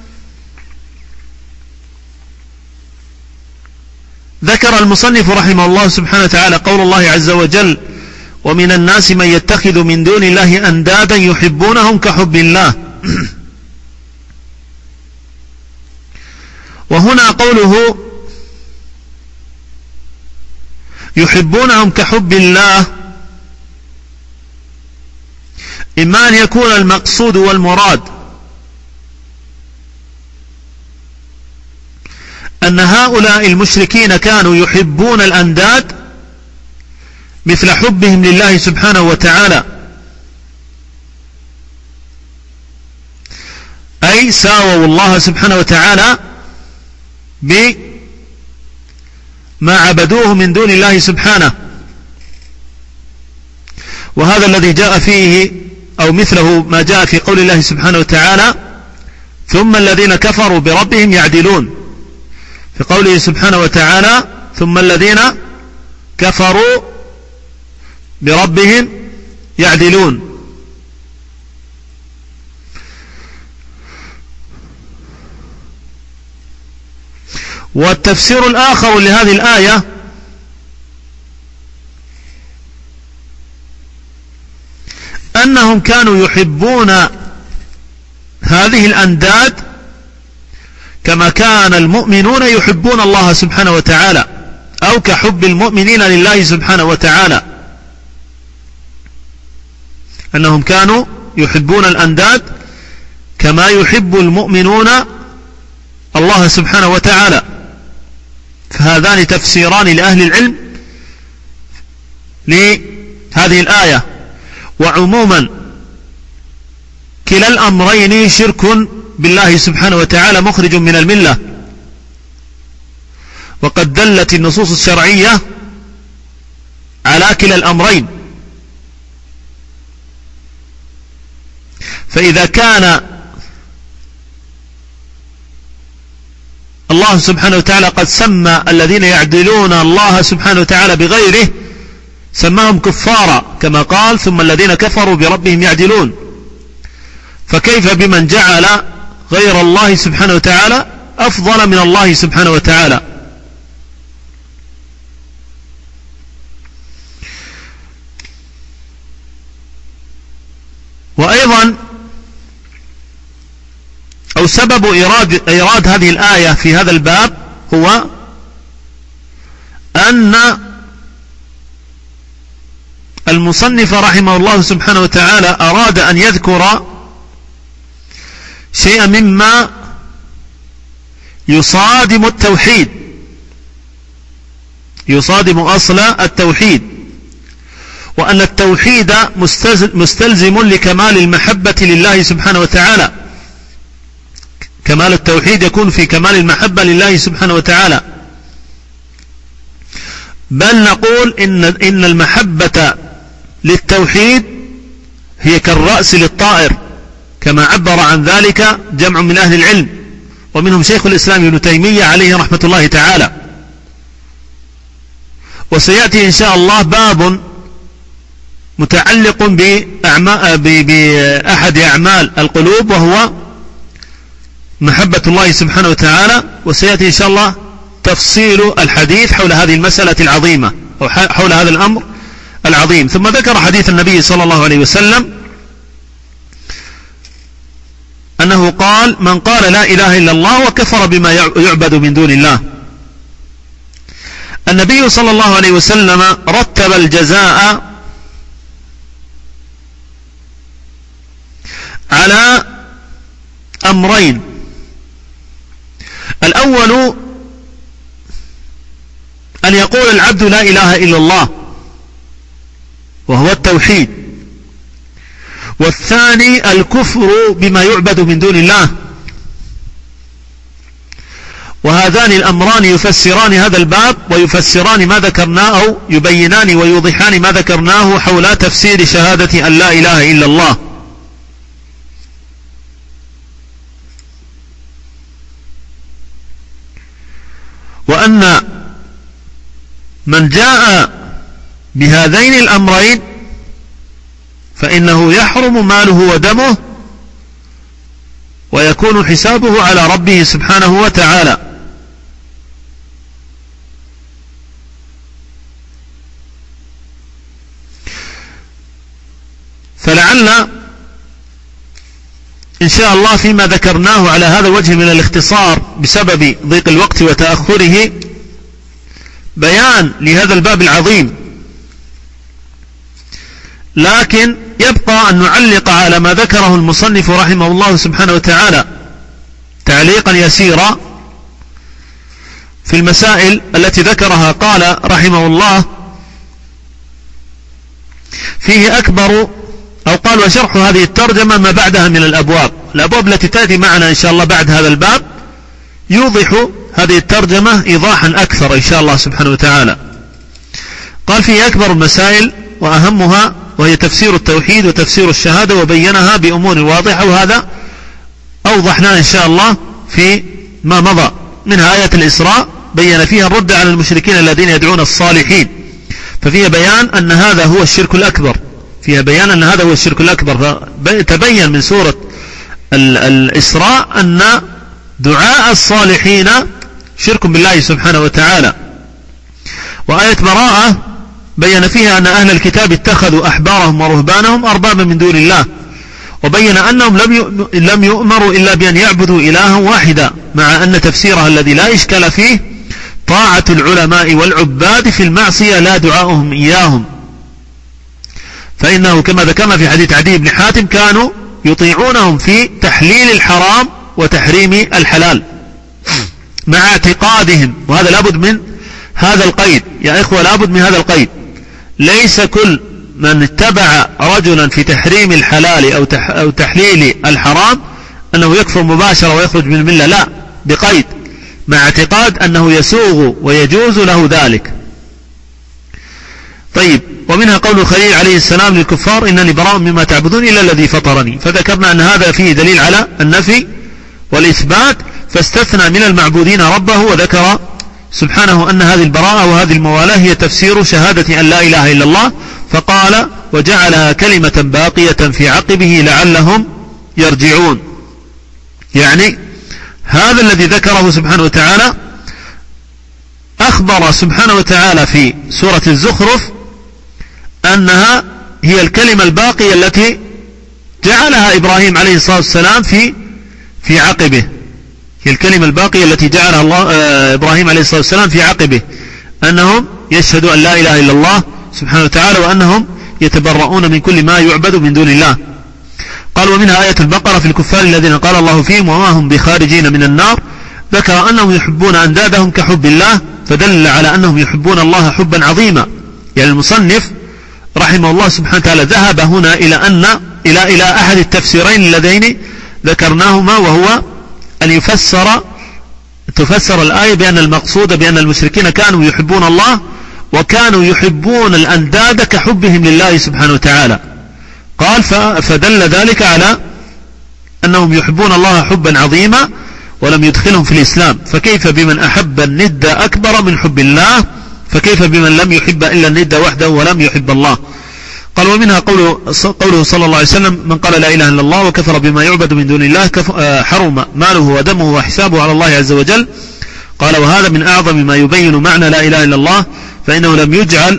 ذكر المصنف رحمه الله سبحانه وتعالى قول الله عز وجل: ومن الناس من يتخذ من دون الله أندادا يحبونهم كحب الله. وهنا قوله يحبونهم كحب الله، إما أن يكون المقصود والمراد أن هؤلاء المشركين كانوا يحبون الأنداد مثل حبهم لله سبحانه وتعالى، أي ساووا الله سبحانه وتعالى بما عبدوه من دون الله سبحانه. وهذا الذي جاء فيه، أو مثله ما جاء في قول الله سبحانه وتعالى: ثم الذين كفروا بربهم يعدلون، في قوله سبحانه وتعالى: ثم الذين كفروا بربهم يعدلون. والتفسير الآخر لهذه الآية أنهم كانوا يحبون هذه الأنداد كما كان المؤمنون يحبون الله سبحانه وتعالى، أو كحب المؤمنين لله سبحانه وتعالى، أنهم كانوا يحبون الأنداد كما يحب المؤمنون الله سبحانه وتعالى. فهذان تفسيران لأهل العلم لهذه الآية. وعموما كلا الأمرين شرك بالله سبحانه وتعالى مخرج من الملة، وقد دلت النصوص الشرعية على كلا الأمرين. فإذا كان الله سبحانه وتعالى قد سمى الذين يعدلون الله سبحانه وتعالى بغيره سماهم كفارا، كما قال ثم الذين كفروا بربهم يعدلون، فكيف بمن جعل غير الله سبحانه وتعالى أفضل من الله سبحانه وتعالى؟ وأيضا أو سبب إيراد هذه الآية في هذا الباب هو أن المصنف رحمه الله سبحانه وتعالى أراد أن يذكر شيئا مما يصادم التوحيد، يصادم أصل التوحيد، وأن التوحيد مستلزم لكمال المحبة لله سبحانه وتعالى. كمال التوحيد يكون في كمال المحبة لله سبحانه وتعالى، بل نقول إن المحبة للتوحيد هي كالرأس للطائر، كما عبر عن ذلك جمع من أهل العلم، ومنهم شيخ الإسلام ابن تيمية عليه رحمة الله تعالى. وسيأتي إن شاء الله باب متعلق بأحد أعمال القلوب وهو محبة الله سبحانه وتعالى، وسيأتي إن شاء الله تفصيل الحديث حول هذه المسألة العظيمة أو حول هذا الأمر العظيم. ثم ذكر حديث النبي صلى الله عليه وسلم أنه قال: من قال لا إله إلا الله وكفر بما يعبد من دون الله. النبي صلى الله عليه وسلم رتب الجزاء على أمرين: الأول أن يقول العبد لا إله إلا الله وهو التوحيد، والثاني الكفر بما يعبد من دون الله. وهذان الأمران يفسران هذا الباب ويفسران ما ذكرناه، أو يبينان ويوضحان ما ذكرناه حول تفسير شهادة أن لا إله إلا الله. وأن من جاء بهذين الأمرين فإنه يحرم ماله ودمه ويكون حسابه على ربه سبحانه وتعالى. فلعل إن شاء الله فيما ذكرناه على هذا الوجه من الاختصار بسبب ضيق الوقت وتأخره بيان لهذا الباب العظيم، لكن يبقى أن نعلق على ما ذكره المصنف رحمه الله سبحانه وتعالى تعليقا يسيرا في المسائل التي ذكرها. قال رحمه الله: فيه أكبر، أو قال: وشرح هذه الترجمة ما بعدها من الأبواب التي تأتي معنا إن شاء الله بعد هذا الباب يوضح هذه الترجمة إيضاحا أكثر إن شاء الله سبحانه وتعالى. قال: فيه أكبر المسائل وأهمها، وهي تفسير التوحيد وتفسير الشهادة، وبينها بأمور واضحة، وهذا أوضحنا إن شاء الله في ما مضى. منها آية الإسراء بين فيها الرد على المشركين الذين يدعون الصالحين، ففيها بيان أن هذا هو الشرك الأكبر، فيها بيان أن هذا هو الشرك الأكبر. فتبين من سورة الإسراء أن دعاء الصالحين شرك بالله سبحانه وتعالى. وآية براءة بين فيها أن أهل الكتاب اتخذوا أحبارهم ورهبانهم أربابا من دون الله، وبين أنهم لم يؤمروا إلا بأن يعبدوا إلها واحدا، مع أن تفسيرها الذي لا إشكال فيه طاعة العلماء والعباد في المعصية لا دعاؤهم إياهم، فإنه كما ذكرنا في حديث عدي بن حاتم كانوا يطيعونهم في تحليل الحرام وتحريم الحلال مع اعتقادهم. وهذا لابد من هذا القيد يا إخوة، لابد من هذا القيد. ليس كل من اتبع رجلا في تحريم الحلال أو تحليل الحرام أنه يكفر مباشرة ويخرج من الملة، لا، بقيد، مع اعتقاد أنه يسوغ ويجوز له ذلك. طيب، ومنها قول الخليل عليه السلام للكفار إنني براء مما تعبدون إلا الذي فطرني. فذكرنا أن هذا فيه دليل على النفي والإثبات، فاستثنى من المعبودين ربه، وذكر سبحانه أن هذه البراءة وهذه الموالاة هي تفسير شهادة أن لا إله إلا الله، فقال وجعلها كلمة باقية في عقبه لعلهم يرجعون. يعني هذا الذي ذكره سبحانه وتعالى أخبر سبحانه وتعالى في سورة الزخرف أنها هي الكلمة الباقية التي جعلها إبراهيم عليه الصلاة والسلام في عقبه، هي الكلمة الباقية التي جعلها إبراهيم عليه الصلاة والسلام في عقبه، أنهم يشهدوا أن لا إله إلا الله سبحانه وتعالى، وأنهم يتبرؤون من كل ما يعبد من دون الله. قال ومنها آية البقرة في الكفار الذين قال الله فيهم وما هم بخارجين من النار، ذكر أنهم يحبون أندادهم كحب الله، فدل على أنهم يحبون الله حبا عظيما. يعني المصنف رحمه الله سبحانه وتعالى ذهب هنا إلى أحد التفسيرين اللذين ذكرناهما، وهو أن تفسر الآية بأن المقصود بأن المشركين كانوا يحبون الله وكانوا يحبون الأنداد كحبهم لله سبحانه وتعالى. قال فدل ذلك على أنهم يحبون الله حبا عظيما ولم يدخلهم في الإسلام، فكيف بمن أحب الند أكبر من حب الله، فكيف بمن لم يحب إلا الند وحده ولم يحب الله. قال ومنها قوله صلى الله عليه وسلم من قال لا إله إلا الله وكفر بما يعبد من دون الله حرم ماله ودمه وحسابه على الله عز وجل. قال وهذا من أعظم ما يبين معنى لا إله إلا الله، فإنه لم يجعل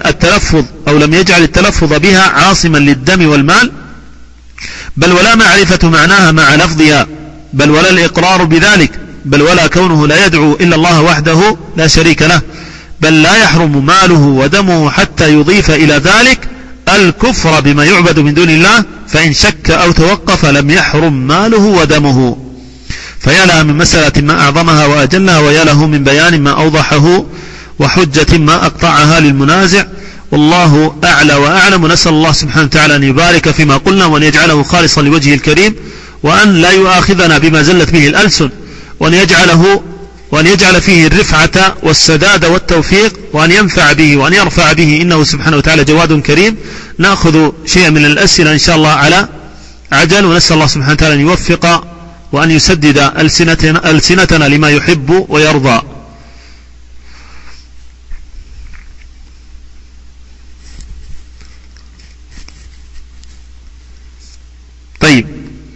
التلفظ بها عاصما للدم والمال، بل ولا معرفة معناها مع لفظها، بل ولا الإقرار بذلك، بل ولا كونه لا يدعو إلا الله وحده لا شريك له، بل لا يحرم ماله ودمه حتى يضيف إلى ذلك الكفر بما يعبد من دون الله، فإن شك أو توقف لم يحرم ماله ودمه. فيا لها من مسألة ما أعظمها وأجلها، ويا له من بيان ما أوضحه وحجة ما أقطعها للمنازع. والله أعلى وأعلم، ونسأل الله سبحانه وتعالى أن يبارك فيما قلنا وأن يجعله خالصا لوجهه الكريم، وأن لا يؤاخذنا بما زلت به الألسن، وأن يجعل فيه الرفعة والسداد والتوفيق، وأن ينفع به وأن يرفع به، إنه سبحانه وتعالى جواد كريم. نأخذ شيئا من الأسئلة إن شاء الله على عجل، ونسأل الله سبحانه وتعالى أن يوفق وأن يسدد ألسنتنا لما يحب ويرضى. طيب،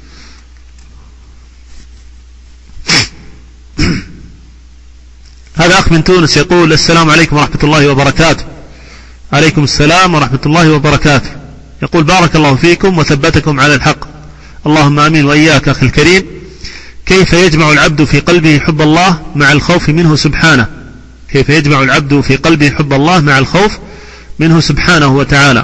هذا أخ من تونس يقول السلام عليكم ورحمة الله وبركاته. عليكم السلام ورحمة الله وبركاته. يقول بارك الله فيكم وثبتكم على الحق، اللهم آمين وإياك. أخي الكريم، كيف يجمع العبد في قلبه حب الله مع الخوف منه سبحانه؟ كيف يجمع العبد في قلبه حب الله مع الخوف منه سبحانه وتعالى؟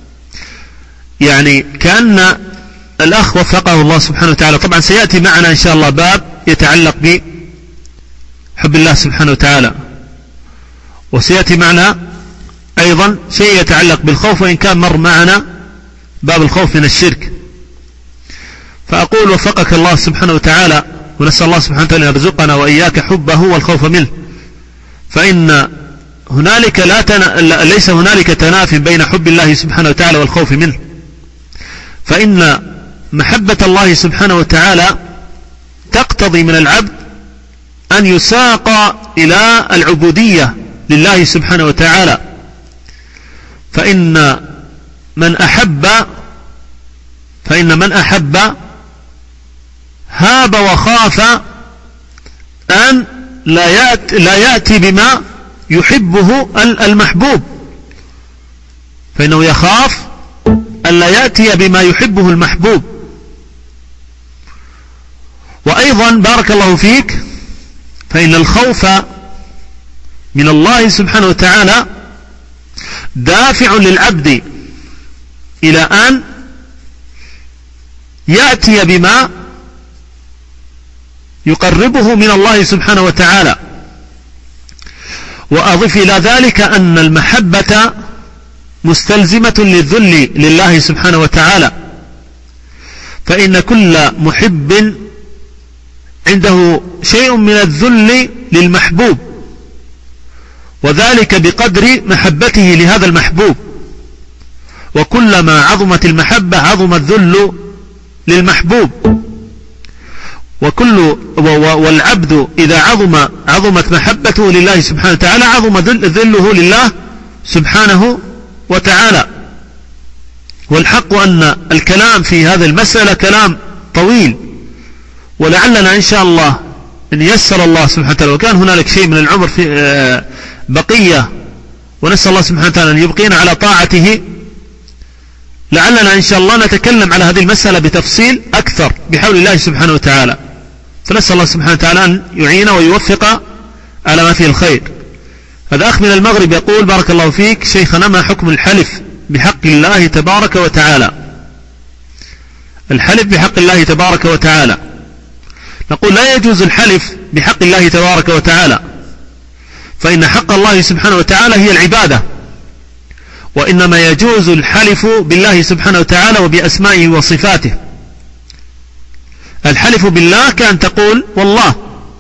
يعني كأن الأخ وفقه الله سبحانه وتعالى، طبعا سيأتي معنا إن شاء الله باب يتعلق بحب الله سبحانه وتعالى، وسيأتي معنا أيضا شيء يتعلق بالخوف، وإن كان مر معنا باب الخوف من الشرك. فأقول وفقك الله سبحانه وتعالى، ونسأل الله سبحانه وتعالى أن يرزقنا وإياك حبه والخوف منه، فإن هنالك ليس هنالك تناف بين حب الله سبحانه وتعالى والخوف منه، فإن محبة الله سبحانه وتعالى تقتضي من العبد أن يساق إلى العبودية لله سبحانه وتعالى، فإن من أحب هاب وخاف أن لا يأتي بما يحبه المحبوب، فإنه يخاف أن لا يأتي بما يحبه المحبوب. وأيضا بارك الله فيك، فإن الخوف من الله سبحانه وتعالى دافع للعبد إلى أن يأتي بما يقربه من الله سبحانه وتعالى. وأضف إلى ذلك أن المحبة مستلزمة للذل لله سبحانه وتعالى، فإن كل محب عنده شيء من الذل للمحبوب، وذلك بقدر محبته لهذا المحبوب. وكلما عظمت المحبة عظم الذل للمحبوب. والعبد إذا عظمت محبته لله سبحانه وتعالى عظم ذله لله سبحانه وتعالى. والحق أن الكلام في هذه المسألة كلام طويل، ولعلنا إن شاء الله إن يسر الله سبحانه وتعالى وكان هنالك شيء من العمر في بقية، ونسأل الله سبحانه وتعالى أن يبقينا على طاعته، لعلنا إن شاء الله نتكلم على هذه المسألة بتفصيل أكثر بحول الله سبحانه وتعالى. فنسأل الله سبحانه وتعالى أن يعين ويوفق على ما فيه الخير. هذا أخ من المغرب يقول: بارك الله فيك شيخنا، ما حكم الحلف بحق الله تبارك وتعالى؟ الحلف بحق الله تبارك وتعالى، نقول لا يجوز الحلف بحق الله تبارك وتعالى، فإن حق الله سبحانه وتعالى هي العبادة، وإنما يجوز الحلف بالله سبحانه وتعالى وبأسمائه وصفاته. الحلف بالله كأن تقول والله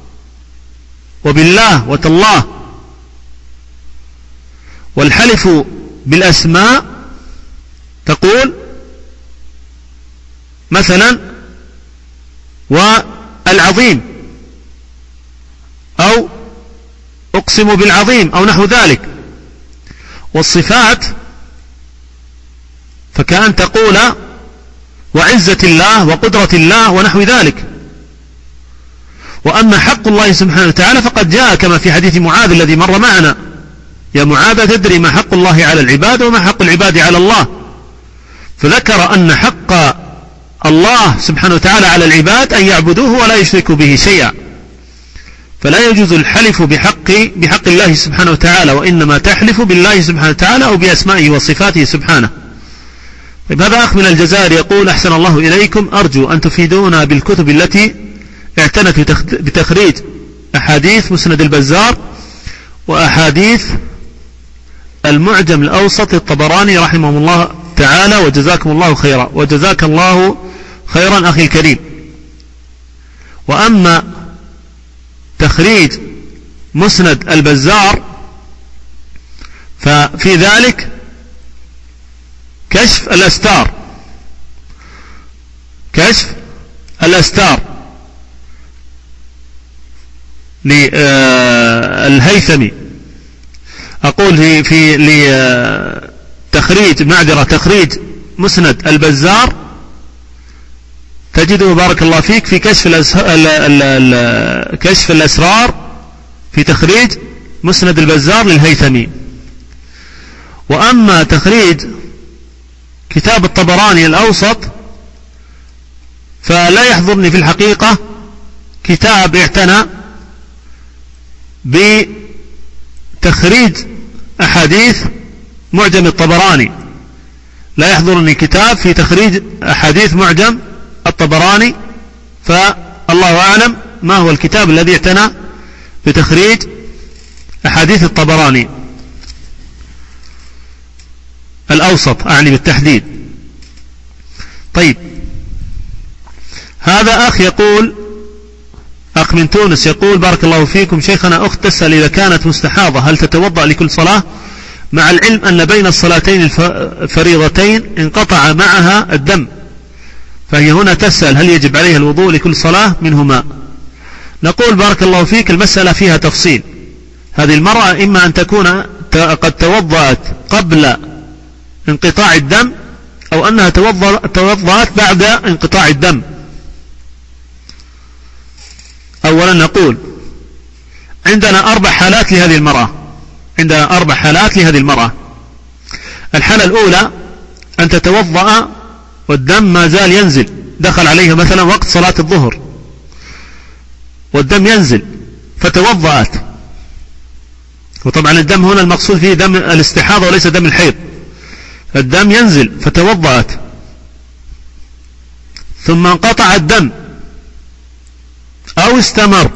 وبالله وتالله. والحلف بالأسماء تقول مثلا والعظيم، أو أقسم بالعظيم، أو نحو ذلك. والصفات فكأن تقول وعزة الله وقدرة الله ونحو ذلك. وأما حق الله سبحانه وتعالى فقد جاء كما في حديث معاذ الذي مر معنا: يا معاذ تدري ما حق الله على العباد وما حق العباد على الله؟ فذكر أن حق الله سبحانه وتعالى على العباد أن يعبدوه ولا يشركوا به شيئا. فلا يجوز الحلف بحق الله سبحانه وتعالى، وإنما تحلف بالله سبحانه وتعالى أو بأسمائه وصفاته سبحانه. طيب، هذا أخ من الجزائر يقول: أحسن الله إليكم، أرجو أن تفيدونا بالكتب التي اعتنت بتخريج أحاديث مسند البزار وأحاديث المعجم الأوسط الطبراني رحمه الله تعالى، وجزاكم الله خيرا. وجزاك الله خيرا أخي الكريم. وأما تخريج مسند البزار ففي ذلك كشف الأستار للهيثمي. أقول في تخريج مسند البزار تجده بارك الله فيك في كشف الأسرار في تخريج مسند البزار للهيثمي. وأما تخريج كتاب الطبراني الأوسط فلا يحضرني في الحقيقة كتاب اعتنى بتخريج أحاديث معجم الطبراني، لا يحضرني كتاب في تخريج أحاديث معجم الطبراني، فالله أعلم ما هو الكتاب الذي اعتنى بتخريج أحاديث الطبراني الأوسط أعني بالتحديد. طيب، هذا أخ من تونس يقول: بارك الله فيكم شيخنا، أخت تسأل إذا كانت مستحاضة هل تتوضأ لكل صلاة، مع العلم أن بين الصلاتين الفريضتين انقطع معها الدم، فهي هنا تسأل هل يجب عليها الوضوء لكل صلاة منهما؟ نقول بارك الله فيك المسألة فيها تفصيل. هذه المرأة إما أن تكون قد توضأت قبل انقطاع الدم أو أنها توضأت بعد انقطاع الدم. أولا نقول عندنا 4 حالات لهذه المرأة. الحالة الأولى أن تتوضأ والدم ما زال ينزل، دخل عليها مثلا وقت صلاة الظهر والدم ينزل فتوضأت، وطبعا الدم هنا المقصود فيه دم الاستحاضة وليس دم الحيض، الدم ينزل فتوضأت ثم انقطع الدم أو استمر،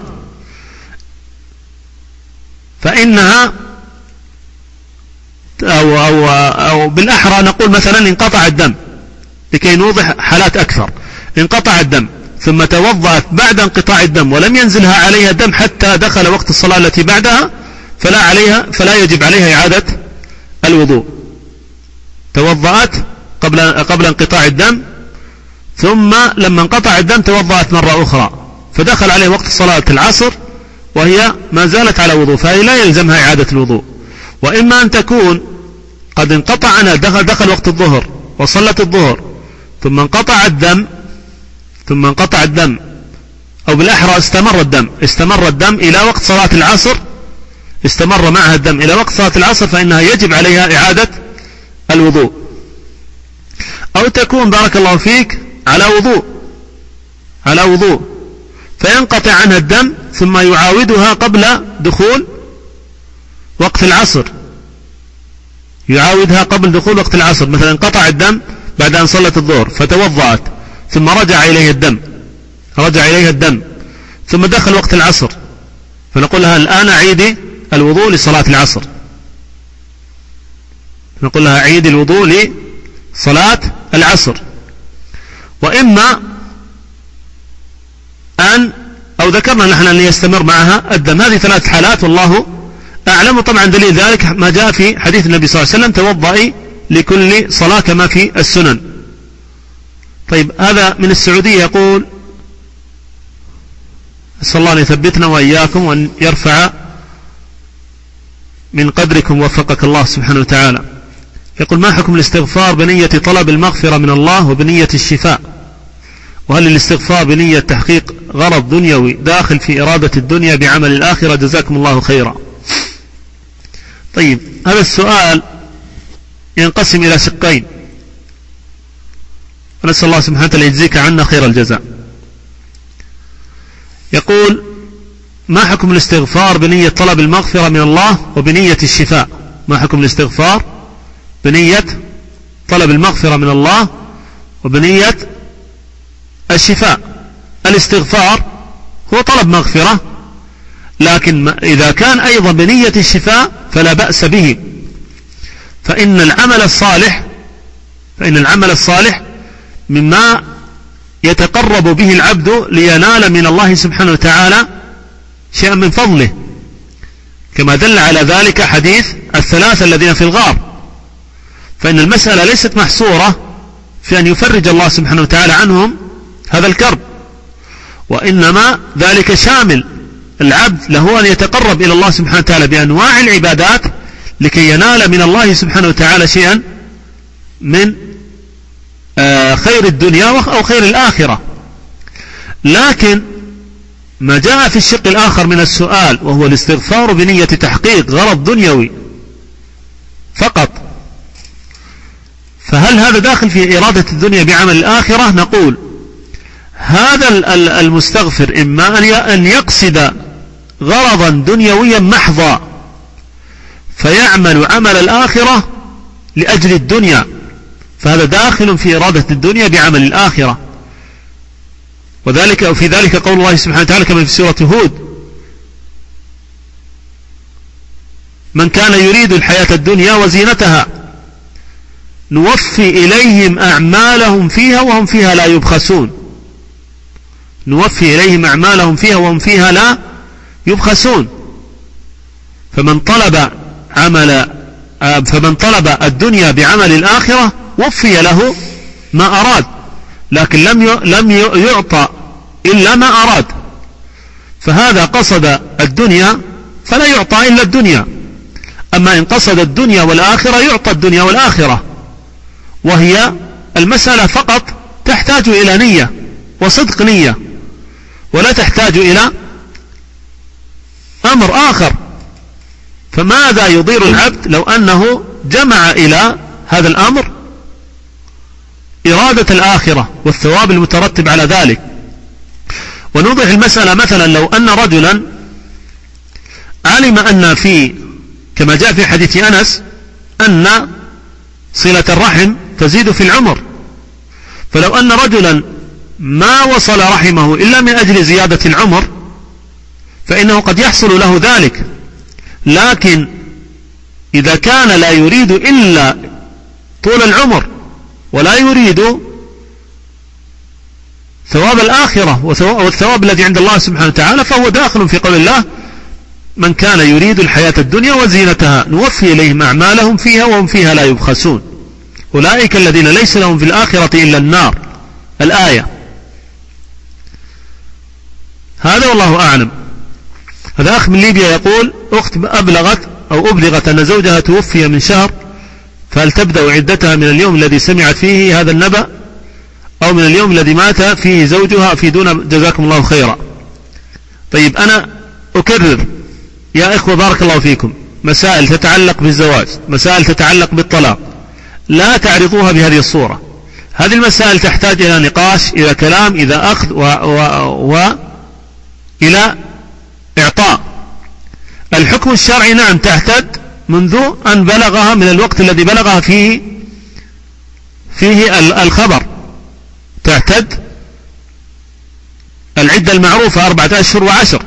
فإنها أو بالأحرى نقول مثلا انقطع الدم لكي نوضح حالات أكثر. انقطع الدم ثم توضأت بعد انقطاع الدم ولم ينزلها عليها دم حتى دخل وقت الصلاة التي بعدها، فلا يجب عليها إعادة الوضوء. توضأت قبل انقطاع الدم، ثم لما انقطع الدم توضأت مرة أخرى، فدخل عليه وقت صلاة العصر وهي ما زالت على وضوء، فهي لا يلزمها إعادة الوضوء. وإما أن تكون قد انقطع عنها، دخل وقت الظهر وصلت الظهر ثم انقطع الدم أو بالأحرى استمر الدم إلى وقت صلاة العصر، استمر معها الدم إلى وقت صلاة العصر، فإنها يجب عليها إعادة الوضوء. أو تكون بارك الله فيك على وضوء فينقطع عنها الدم ثم يعاودها قبل دخول وقت العصر، مثلا انقطع الدم بعد أن صلت الظهر فتوضأت ثم رجع إليها الدم ثم دخل وقت العصر، فنقول لها الآن عيدي الوضوء لصلاة العصر، وإما أو ذكرنا نحن أن يستمر معها الدم. هذه 3 حالات والله أعلم. طبعا دليل ذلك ما جاء في حديث النبي صلى الله عليه وسلم توضئي لكل صلاة كما في السنن. طيب هذا من السعودية يقول أسأل الله أن يثبتنا وإياكم وأن يرفع من قدركم وفقك الله سبحانه وتعالى. يقول ما حكم الاستغفار بنية طلب المغفرة من الله وبنية الشفاء؟ وهل الاستغفار بنية تحقيق غرض دنيوي داخل في إرادة الدنيا بعمل الآخرة؟ جزاكم الله خيرا. طيب هذا السؤال ينقسم إلى شقين، ونسأل الله سبحانه وتعالى يجزيك عنا خير الجزاء. يقول ما حكم الاستغفار بنية طلب المغفرة من الله وبنية الشفاء؟ ما حكم الاستغفار بنية طلب المغفرة من الله وبنية الشفاء؟ الاستغفار هو طلب مغفرة، لكن إذا كان أيضا بنية الشفاء فلا بأس به، فإن العمل الصالح مما يتقرب به العبد لينال من الله سبحانه وتعالى شيئا من فضله، كما دل على ذلك حديث 3 الذين في الغار. فإن المسألة ليست محصورة في أن يفرج الله سبحانه وتعالى عنهم هذا الكرب، وإنما ذلك شامل العبد له أن يتقرب إلى الله سبحانه وتعالى بأنواع العبادات لكي ينال من الله سبحانه وتعالى شيئا من خير الدنيا أو خير الآخرة. لكن ما جاء في الشق الآخر من السؤال وهو الاستغفار بنية تحقيق غرض دنيوي فقط، فهل هذا داخل في إرادة الدنيا بعمل الآخرة؟ نقول هذا المستغفر إما أن يقصد غرضا دنيويا محضا فيعمل عمل الآخرة لأجل الدنيا، فهذا داخل في إرادة الدنيا بعمل الآخرة. وفي ذلك قول الله سبحانه وتعالى كما في سورة هود من كان يريد الحياة الدنيا وزينتها نوفي إليهم أعمالهم فيها وهم فيها لا يبخسون. لا يبخسون. فمن طلب الدنيا بعمل الآخرة وفي له ما أراد، لكن لم يعطى إلا ما أراد، فهذا قصد الدنيا فلا يعطى إلا الدنيا. أما إن قصد الدنيا والآخرة يعطى الدنيا والآخرة، وهي المسألة فقط تحتاج إلى نية وصدق نية، ولا تحتاج إلى أمر آخر. فماذا يضير العبد لو أنه جمع إلى هذا الأمر إرادة الآخرة والثواب المترتب على ذلك؟ ونوضح المسألة. مثلا لو أن رجلا علم أن كما جاء في حديث أنس أن صلة الرحم تزيد في العمر، فلو أن رجلا ما وصل رحمه إلا من أجل زيادة العمر فإنه قد يحصل له ذلك، لكن إذا كان لا يريد إلا طول العمر ولا يريد ثواب الآخرة والثواب الذي عند الله سبحانه وتعالى، فهو داخل في قول الله: من كان يريد الحياة الدنيا وزينتها نوفي إليهم أعمالهم فيها وهم فيها لا يبخسون أولئك الذين ليس لهم في الآخرة إلا النار. الآية. هذا والله أعلم. هذا أخ من ليبيا يقول: أخت أبلغت أن زوجها توفي من شهر، فهل تبدأ عدتها من اليوم الذي سمعت فيه هذا النبأ أو من اليوم الذي مات فيه زوجها؟ أفيدونا جزاكم الله خيرا. طيب، أنا أكرر يا إخوة بارك الله فيكم، مسائل تتعلق بالزواج، مسائل تتعلق بالطلاق، لا تعرضوها بهذه الصورة. هذه المسائل تحتاج إلى نقاش، إلى كلام، إلى أخذ إلى إعطاء. الحكم الشرعي نعم تحتد منذ أن بلغها، من الوقت الذي بلغها فيه الخبر، تعتد العدة المعروفة 4 أشهر و10.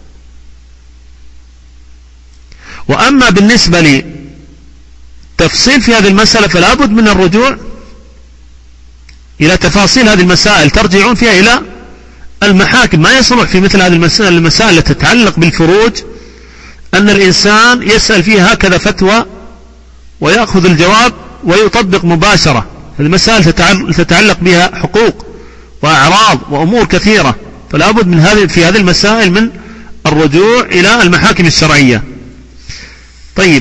وأما بالنسبة لتفصيل في هذه المسألة فلا بد من الرجوع إلى تفاصيل هذه المسائل، ترجعون فيها إلى المحاكم. ما يصلح في مثل هذه المسائل التي تتعلق بالفروج أن الإنسان يسأل فيها هكذا فتوى ويأخذ الجواب ويطبق مباشرة. المسائل تتعلق بها حقوق وأعراض وأمور كثيرة، فلا بد من في هذه المسائل من الرجوع إلى المحاكم الشرعية. طيب،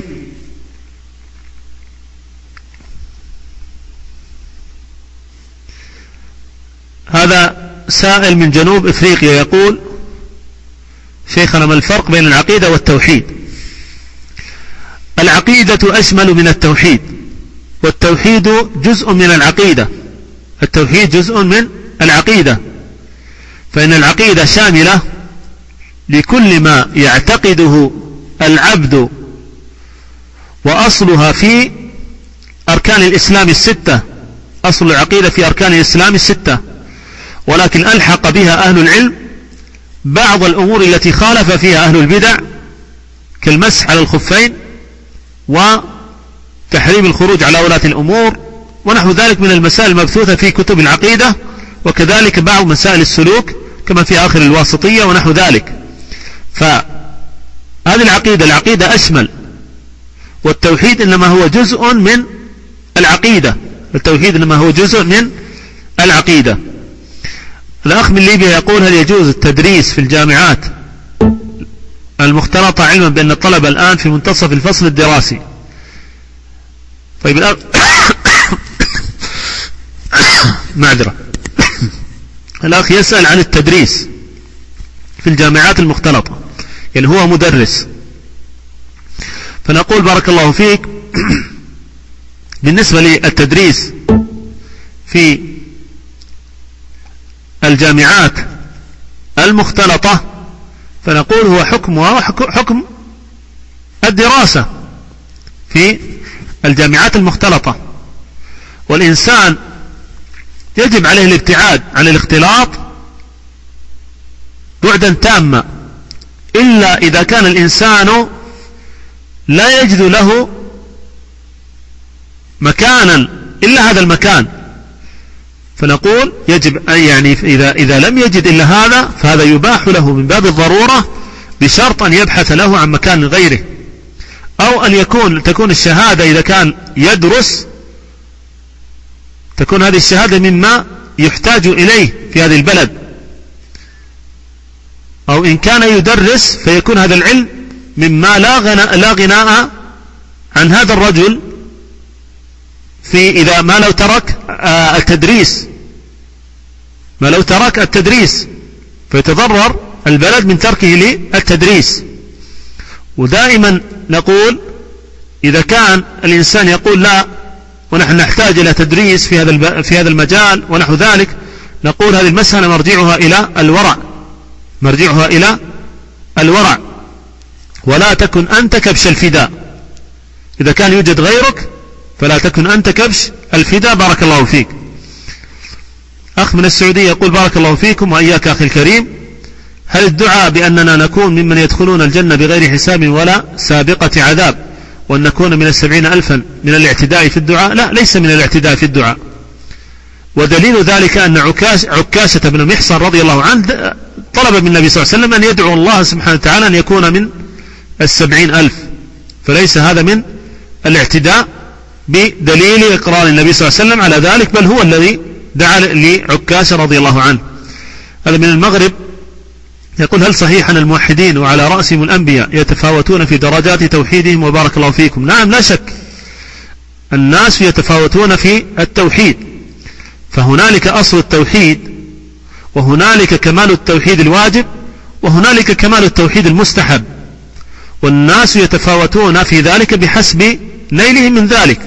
هذا سائل من جنوب إفريقيا يقول: شيخنا، ما الفرق بين العقيدة والتوحيد؟ العقيدة أشمل من التوحيد، والتوحيد جزء من العقيدة. التوحيد جزء من العقيدة، فإن العقيدة شاملة لكل ما يعتقده العبد، وأصلها في أركان الإسلام 6. أصل العقيدة في أركان الإسلام 6، ولكن ألحق بها أهل العلم بعض الأمور التي خالف فيها أهل البدع، كالمسح على الخفين وتحريم الخروج على ولاة الأمور ونحو ذلك من المسائل المبثوثة في كتب العقيدة، وكذلك بعض مسائل السلوك كما في آخر الواسطية ونحو ذلك. فهذه العقيدة أشمل، والتوحيد إنما هو جزء من العقيدة. التوحيد إنما هو جزء من العقيدة. الأخ من ليبيا يقول: هل يجوز التدريس في الجامعات المختلطة، علما بأن الطلبة الآن في منتصف الفصل الدراسي؟ طيب، معذرة. الأخ يسأل عن التدريس في الجامعات المختلطة، يعني هو مدرس. فنقول بارك الله فيك، بالنسبة للتدريس في الجامعات المختلطة فنقول هو حكم الدراسة في الجامعات المختلطة، والإنسان يجب عليه الابتعاد عن الاختلاط بعدا تاما، إلا إذا كان الإنسان لا يجد له مكانا إلا هذا المكان، فنقول يجب يعني إذا لم يجد إلا هذا فهذا يباح له من باب الضرورة، بشرط أن يبحث له عن مكان غيره، أو أن تكون الشهادة إذا كان يدرس تكون هذه الشهادة مما يحتاج إليه في هذه البلد، أو إن كان يدرس فيكون هذا العلم مما لا غناء عن هذا الرجل إذا ما لو ترك التدريس، ما لو ترك التدريس فيتضرر البلد من تركه للتدريس. ودائما نقول إذا كان الإنسان يقول لا ونحن نحتاج إلى تدريس في هذا المجال ونحو ذلك، نقول هذه المسألة مرجعها إلى الورع، مرجعها إلى الورع، ولا تكن أنت كبش الفداء. إذا كان يوجد غيرك فلا تكن أنت كبش الفداء. بارك الله فيك. أخ من السعودية يقول بارك الله فيكم وإياك أخي الكريم، هل الدعاء بأننا نكون ممن يدخلون الجنة بغير حساب ولا سابقة عذاب وأن نكون من 70,000 من الاعتداء في الدعاء؟ لا، ليس من الاعتداء في الدعاء. ودليل ذلك أن عكاشة بن محصن رضي الله عنه طلب من النبي صلى الله عليه وسلم أن يدعو الله سبحانه وتعالى أن يكون من 70,000، فليس هذا من الاعتداء بدليل إقرار النبي صلى الله عليه وسلم على ذلك، بل هو الذي دعا لعكاشة رضي الله عنه. هذا من المغرب يقول هل صحيح أن الموحدين وعلى رأسهم الأنبياء يتفاوتون في درجات توحيدهم؟ وبارك الله فيكم. نعم، لا شك الناس يتفاوتون في التوحيد، فهنالك أصل التوحيد، وهنالك كمال التوحيد الواجب، وهنالك كمال التوحيد المستحب، والناس يتفاوتون في ذلك بحسب نيلهم من ذلك.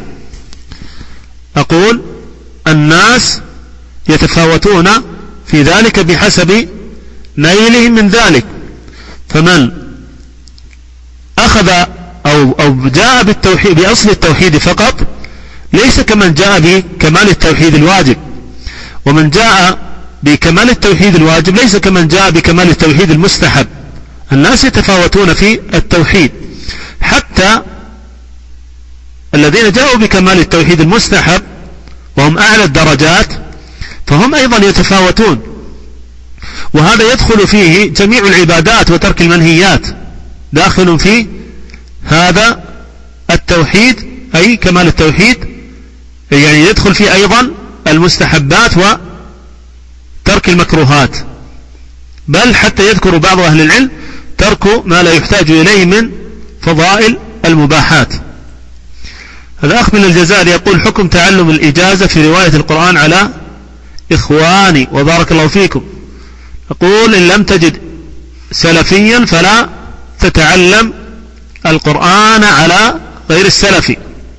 أقول الناس يتفاوتون في ذلك بحسب نيلهم من ذلك، فمن أخذ أو جاء بالتوحيد بأصل التوحيد فقط ليس كمن جاء بكمال التوحيد الواجب، ومن جاء بكمال التوحيد الواجب ليس كمن جاء بكمال التوحيد المستحب. الناس يتفاوتون في التوحيد، حتى الذين جاءوا بكمال التوحيد المستحب وهم أعلى الدرجات فهم أيضا يتفاوتون، وهذا يدخل فيه جميع العبادات وترك المنهيات، داخل في هذا التوحيد أي كمال التوحيد، يعني يدخل فيه أيضا المستحبات وترك المكروهات، بل حتى يذكر بعض أهل العلم ترك ما لا يحتاج إليه من فضائل المباحات. هذا أخ من الجزائر يقول حكم تعلم الإجازة في رواية القرآن على إخواني، وبارك الله فيكم. أقول إن لم تجد سلفيا فلا تتعلم القرآن على غير السلفي،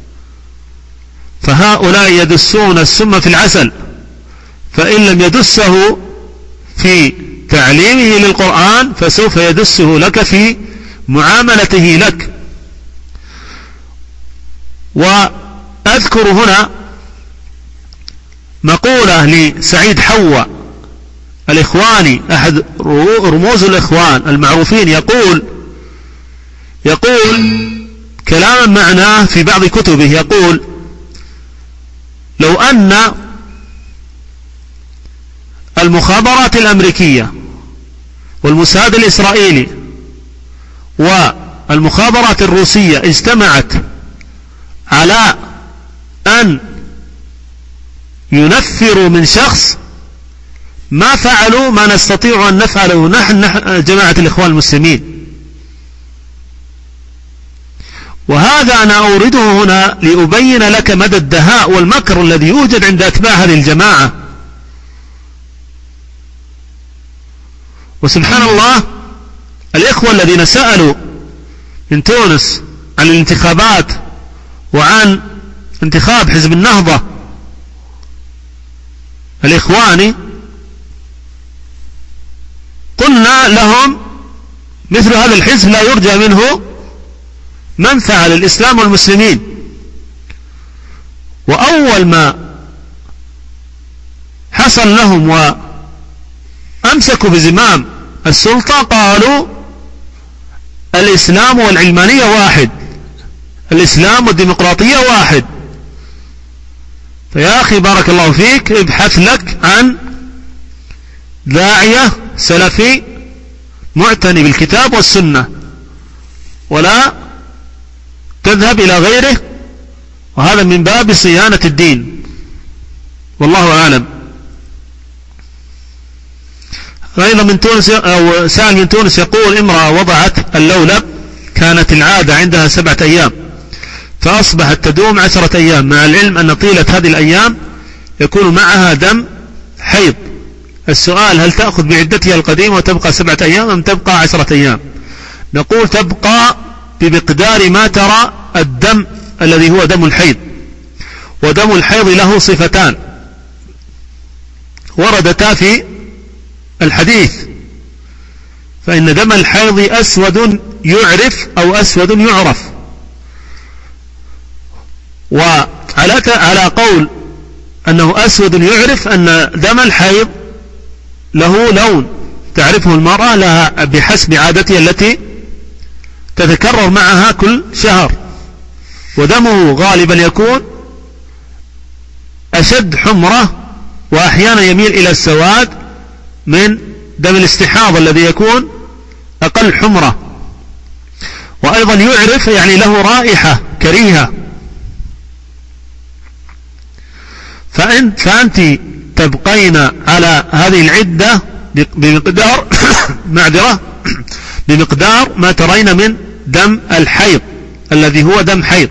فهؤلاء يدسون السم في العسل، فإن لم يدسه في تعليمه للقرآن فسوف يدسه لك في معاملته لك. وأذكر هنا مقولة لسعيد حوا الإخواني، أحد رموز الإخوان المعروفين، يقول كلاما معناه في بعض كتبه، يقول لو أن المخابرات الأمريكية والموساد الإسرائيلي والمخابرات الروسية اجتمعت على أن ينفروا من شخص ما فعلوا ما نستطيع أن نفعله نحن جماعة الإخوان المسلمين. وهذا أنا أورده هنا لأبين لك مدى الدهاء والمكر الذي يوجد عند أتباع هذه الجماعة. وسبحان الله، الإخوة الذين سألوا من تونس عن الانتخابات وعن انتخاب حزب النهضة الإخواني، قلنا لهم مثل هذا الحزب لا يرجى منه منفعة للإسلام والمسلمين. وأول ما حصل لهم وأمسكوا بزمام السلطة قالوا الإسلام والعلمانية واحد، الإسلام والديمقراطية واحد. فيا أخي بارك الله فيك، ابحث لك عن داعية سلفي معتني بالكتاب والسنة، ولا تذهب إلى غيره، وهذا من باب صيانة الدين، والله أعلم. أيضا من تونس أو سائل من تونس يقول امرأة وضعت اللولب، كانت العادة عندها 7 أيام، فأصبحت تدوم 10 أيام، مع العلم أن طيلة هذه الأيام يكون معها دم حيض. السؤال: هل تأخذ بعدتها القديمة وتبقى 7 أيام أم تبقى 10 أيام؟ نقول تبقى بمقدار ما ترى الدم الذي هو دم الحيض. ودم الحيض له صفتان وردتا في الحديث، فإن دم الحيض أسود يعرف أو أسود يعرف. وعلى قول أنه أسود يعرف أن دم الحيض له لون تعرفه المرأة لها بحسب عادتها التي تتكرر معها كل شهر، ودمه غالبا يكون أشد حمرة وأحيانا يميل إلى السواد من دم الاستحاضة الذي يكون أقل حمرة. وأيضا يعرف يعني له رائحة كريهة. فأنت تبقين على هذه العدة بمقدار بمقدار ما ترين من دم الحيض الذي هو دم حيض،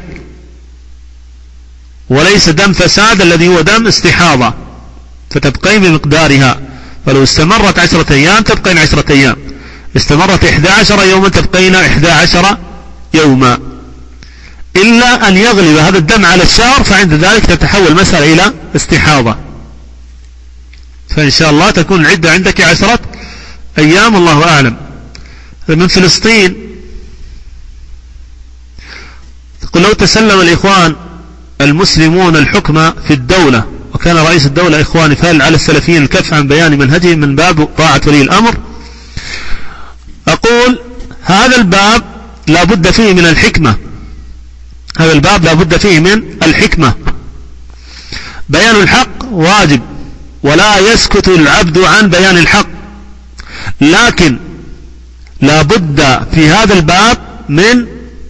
وليس دم فساد الذي هو دم استحاضة، فتبقين بمقدارها. فلو استمرت 10 أيام تبقين 10 أيام، استمرت 11 يوما تبقين 11 يوما، إلا أن يغلب هذا الدم على الشهر، فعند ذلك تتحول المسألة إلى استحاضة. فإن شاء الله تكون العدة عندك 10 أيام، الله أعلم. من فلسطين تقول: لو تسلم الإخوان المسلمون الحكم في الدولة وكان رئيس الدولة إخواني، فهل على السلفيين الكف عن بيان منهجهم من باب طاعة ولي الأمر؟ أقول: هذا الباب لا بد فيه من الحكمة، هذا الباب لا بد فيه من الحكمة. بيان الحق واجب ولا يسكت العبد عن بيان الحق، لكن لا بد في هذا الباب من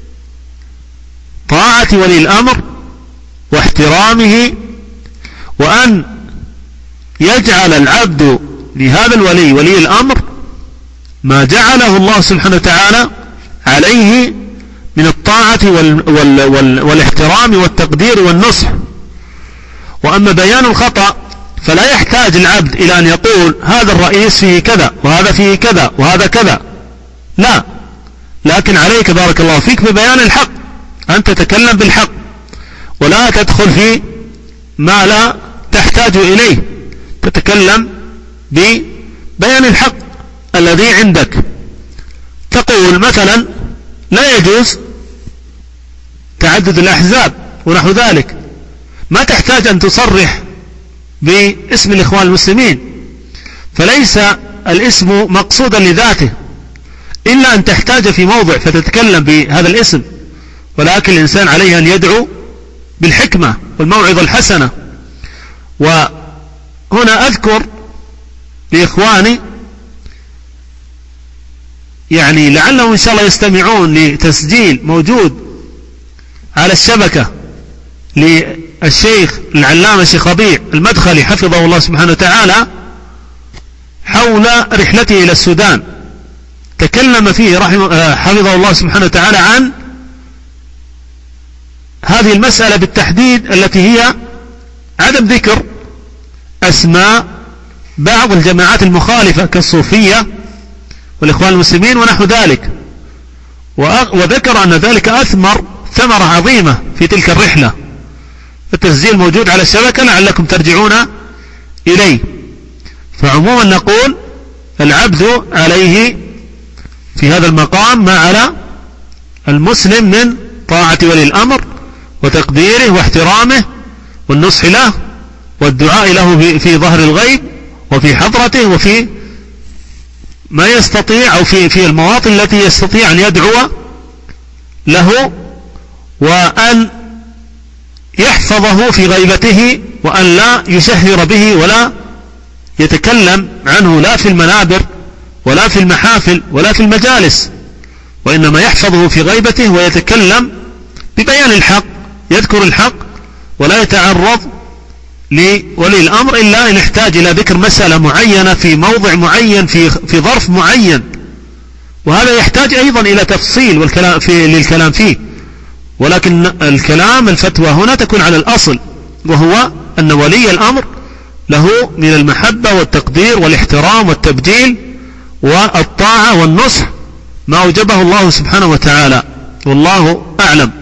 طاعة ولي الأمر واحترامه، وأن يجعل العبد لهذا الولي ولي الأمر ما جعله الله سبحانه وتعالى عليه من الطاعة والاحترام والتقدير والنصح. وأما بيان الخطأ فلا يحتاج العبد إلى أن يقول هذا الرئيس فيه كذا وهذا فيه كذا وهذا كذا، لا، لكن عليك بارك الله فيك ببيان الحق، أن تتكلم بالحق ولا تدخل في ما لا تحتاج إليه، تتكلم ببيان الحق الذي عندك. تقول مثلا لا يجوز تعدد الأحزاب ونحو ذلك، ما تحتاج أن تصرح باسم الإخوان المسلمين، فليس الاسم مقصودا لذاته إلا أن تحتاج في موضع فتتكلم بهذا الاسم، ولكن الإنسان عليه أن يدعو بالحكمة والموعظة الحسنة. وهنا أذكر لإخواني يعني لعلهم إن شاء الله يستمعون لتسجيل موجود على الشبكة للشيخ العلامة الشيخ ربيع المدخلي حفظه الله سبحانه وتعالى حول رحلته إلى السودان. تكلم فيه حفظه الله سبحانه وتعالى عن هذه المسألة بالتحديد، التي هي عدم ذكر أسماء بعض الجماعات المخالفة كالصوفية والإخوان المسلمين ونحو ذلك، وذكر أن ذلك أثمر ثمرة عظيمة في تلك الرحلة. التسجيل موجود على الشبكة لعلكم ترجعون إليه. فعموما نقول العبد عليه في هذا المقام ما على المسلم من طاعة ولي الأمر وتقديره واحترامه والنصح له والدعاء له في ظهر الغيب وفي حضرته وفي ما يستطيع أو في المواطن التي يستطيع أن يدعو له، وأن يحفظه في غيبته، وأن لا يشهر به ولا يتكلم عنه لا في المنابر ولا في المحافل ولا في المجالس، وإنما يحفظه في غيبته ويتكلم ببيان الحق، يذكر الحق ولا يتعرض لولي الأمر إلا إن احتاج إلى ذكر مسألة معينة في موضع معين في ظرف معين، وهذا يحتاج أيضا إلى تفصيل للكلام فيه. ولكن الكلام الفتوى هنا تكون على الأصل، وهو أن ولي الأمر له من المحبة والتقدير والاحترام والتبجيل والطاعة والنصح ما أوجبه الله سبحانه وتعالى، والله أعلم.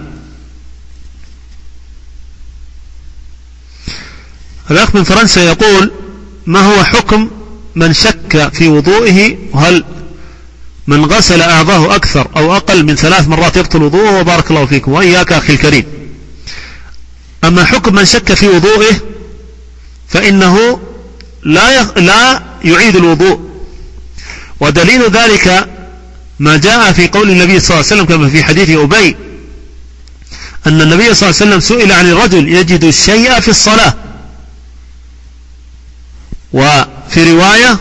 الأخ من فرنسا يقول: ما هو حكم من شك في وضوئه، وهل من غسل أعضاه أكثر أو أقل من 3 مرات يبطل وضوءه؟ وبارك الله فيكم وإياك أخي الكريم. أما حكم من شك في وضوئه فإنه لا يعيد الوضوء، ودليل ذلك ما جاء في قول النبي صلى الله عليه وسلم كما في حديث أبي أن النبي صلى الله عليه وسلم سئل عن الرجل يجد الشيء في الصلاة، وفي رواية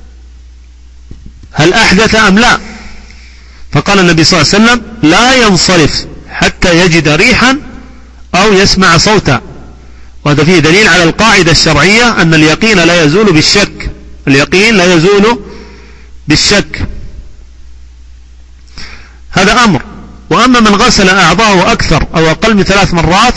هل أحدث أم لا؟ فقال النبي صلى الله عليه وسلم: لا ينصرف حتى يجد ريحا أو يسمع صوتا. وهذا فيه دليل على القاعدة الشرعية أن اليقين لا يزول بالشك، اليقين لا يزول بالشك. هذا أمر. وأما من غسل أعضاءه أكثر أو أقل من 3 مرات،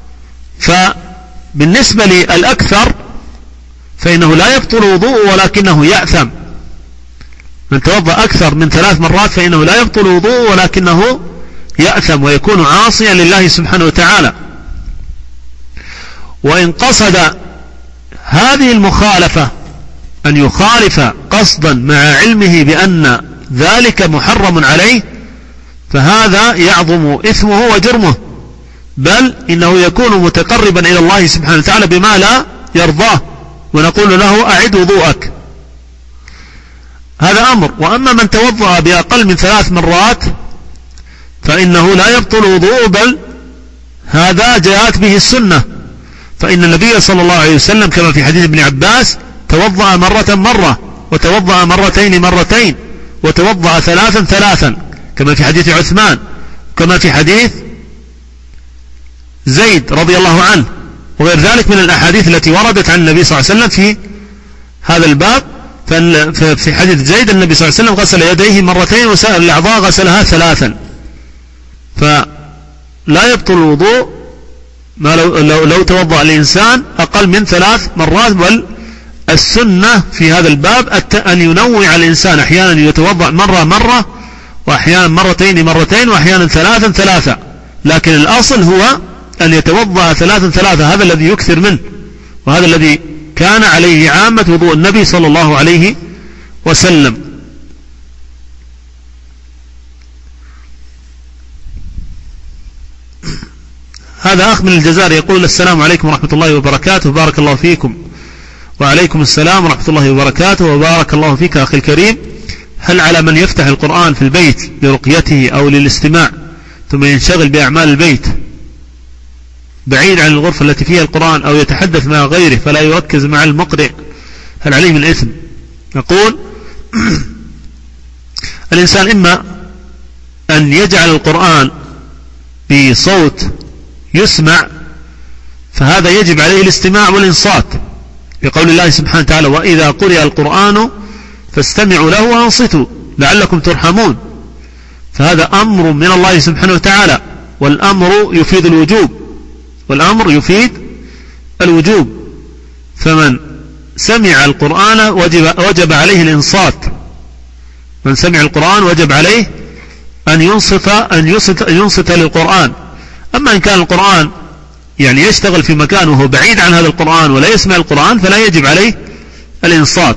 فبالنسبة للأكثر فإنه لا يبطل وضوءه ولكنه يأثم. من توضأ أكثر من 3 مرات فإنه لا يبطل وضوءه ولكنه يأثم ويكون عاصيا لله سبحانه وتعالى. وإن قصد هذه المخالفة أن يخالف قصدا مع علمه بأن ذلك محرم عليه، فهذا يعظم إثمه وجرمه، بل إنه يكون متقربا إلى الله سبحانه وتعالى بما لا يرضاه، ونقول له: أعد وضوءك. هذا أمر. وأما من توضأ بأقل من 3 مرات فإنه لا يبطل وضوءه، بل هذا جاءت به السنة، فإن النبي صلى الله عليه وسلم كما في حديث ابن عباس توضأ مرة، وتوضأ مرتين، وتوضأ 3 كما في حديث عثمان، كما في حديث زيد رضي الله عنه، وغير ذلك من الأحاديث التي وردت عن النبي صلى الله عليه وسلم في هذا الباب. في حديث زيد النبي صلى الله عليه وسلم غسل يديه مرتين وسائر الأعضاء غسلها 3، فلا يبطل الوضوء ما لو توضأ الإنسان أقل من 3 مرات، بل السنة في هذا الباب أن ينوع الإنسان، أحيانا يتوضأ مرة، وأحيانا مرتين، وأحيانا 3، لكن الأصل هو أن يتوضأ 3، هذا الذي يكثر منه، وهذا الذي كان عليه عامة وضوء النبي صلى الله عليه وسلم. هذا أخ من الجزائر يقول: السلام عليكم ورحمة الله وبركاته. بارك الله فيكم. وعليكم السلام ورحمة الله وبركاته، وبارك الله فيك أخي الكريم. هل على من يفتح القرآن في البيت لرقيته أو للاستماع ثم ينشغل بأعمال البيت بعيد عن الغرفة التي فيها القرآن، أو يتحدث مع غيره فلا يركز مع المقرئ، هل عليه من إثم؟ نقول: الإنسان إما أن يجعل القرآن بصوت يسمع، فهذا يجب عليه الاستماع والإنصات، بقول الله سبحانه وتعالى: وإذا قرئ القرآن فاستمعوا له وأنصتوا لعلكم ترحمون. فهذا أمر من الله سبحانه وتعالى، والأمر يفيد الوجوب، فمن سمع القرآن وجب عليه الإنصات، من سمع القرآن وجب عليه أن ينصت للقرآن. أما إن كان القرآن يعني يشتغل في مكان وهو بعيد عن هذا القرآن ولا يسمع القرآن فلا يجب عليه الإنصات.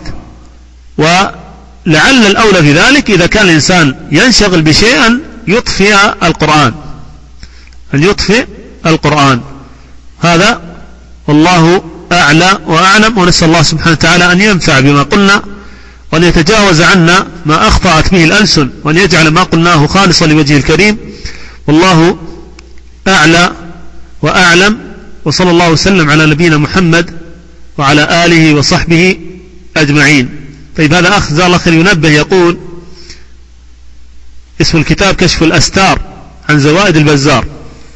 ولعل الأولى في ذلك إذا كان الإنسان ينشغل بشيء أن يطفئ القرآن. هذا والله أعلى وأعلم، ونسأل الله سبحانه وتعالى أن ينفع بما قلنا، وأن يتجاوز عنا ما أخطأت به الألسن، وأن يجعل ما قلناه خالصا لوجهه الكريم. والله أعلى وأعلم، وصلى الله وسلم على نبينا محمد وعلى آله وصحبه أجمعين. طيب، هذا أخ جزاه الله خير ينبه، يقول: اسم الكتاب كشف الأستار عن زوائد البزار.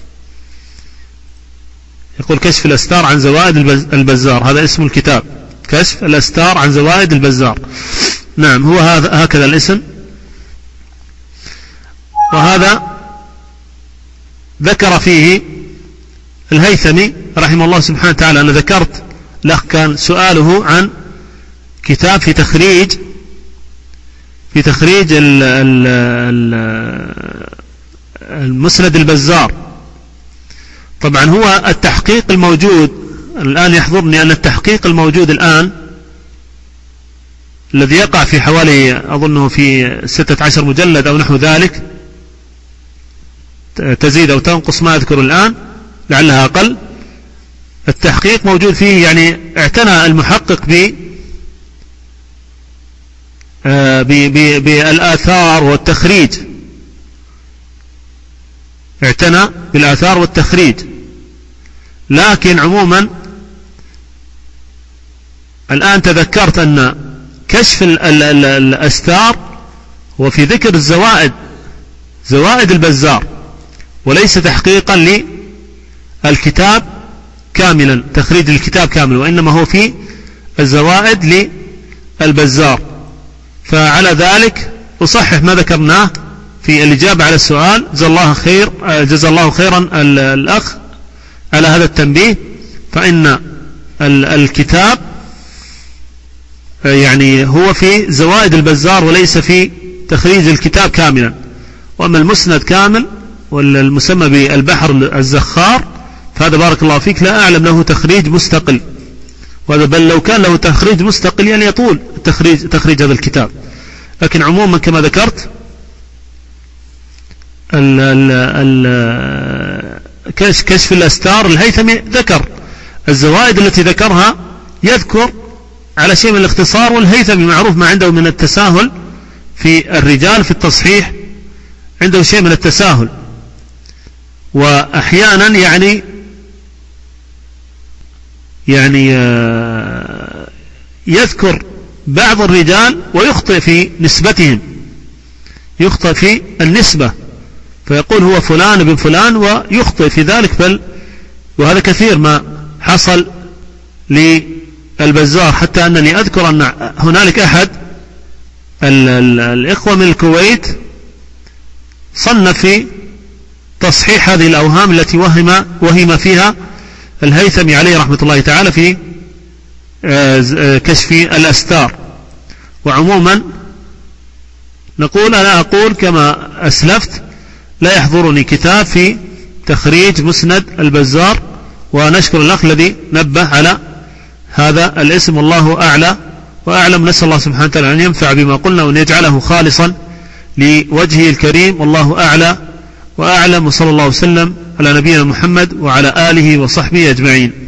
يقول: كشف الأستار عن زوائد البزار، هذا اسم الكتاب، كشف الأستار عن زوائد البزار. نعم، هو هكذا الاسم. وهذا ذكر فيه الهيثمي رحمه الله سبحانه وتعالى. أنا ذكرت له كان سؤاله عن كتاب في تخريج المسند البزار. طبعا هو التحقيق الموجود الآن يحضرني أن التحقيق الموجود الآن الذي يقع في حوالي أظنه في 16 مجلد أو نحو ذلك، تزيد أو تنقص ما أذكر الآن لعلها أقل. التحقيق موجود فيه، يعني اعتنى المحقق بالآثار والتخريج، اعتنى بالآثار والتخريج. لكن عموما الآن تذكرت أن كشف الأستار هو في ذكر زوائد البزار، وليس تحقيقا للكتاب كاملا، تخريج الكتاب كاملا، وإنما هو في الزوائد للبزار. فعلى ذلك أصحح ما ذكرناه في الإجابة على السؤال. جزا الله خيرا الأخ على هذا التنبيه. فإن الكتاب يعني هو في زوائد البزار وليس في تخريج الكتاب كاملا. وأما المسند كامل والمسمى بالبحر الزخار فهذا بارك الله فيك لا أعلم له تخريج مستقل، وهذا بل لو كان له تخريج مستقل يعني يطول تخريج هذا الكتاب. لكن عموما كما ذكرت كشف الأستار الهيثمي ذكر الزوائد التي ذكرها، يذكر على شيء من الاختصار. والهيثمي معروف ما عنده من التساهل في الرجال في التصحيح، عنده شيء من التساهل، وأحيانا يعني يذكر بعض الرجال ويخطئ في نسبتهم، يخطئ في النسبة، فيقول هو فلان ابن فلان ويخطئ في ذلك. وهذا كثير ما حصل للبزار، حتى أنني أذكر أن هنالك أحد الإخوة من الكويت صنف في تصحيح هذه الأوهام التي وهم فيها الهيثمي عليه رحمة الله تعالى في كشف الأستار. وعموما أنا أقول كما أسلفت لا يحضرني كتاب في تخريج مسند البزار، ونشكر الأخ الذي نبه على هذا الاسم، والله أعلى وأعلم. نسأل الله سبحانه وتعالى أن ينفع بما قلنا وأن يجعله خالصا لوجهه الكريم، والله أعلى وأعلم. وصلى الله وسلم على نبينا محمد وعلى آله وصحبه أجمعين.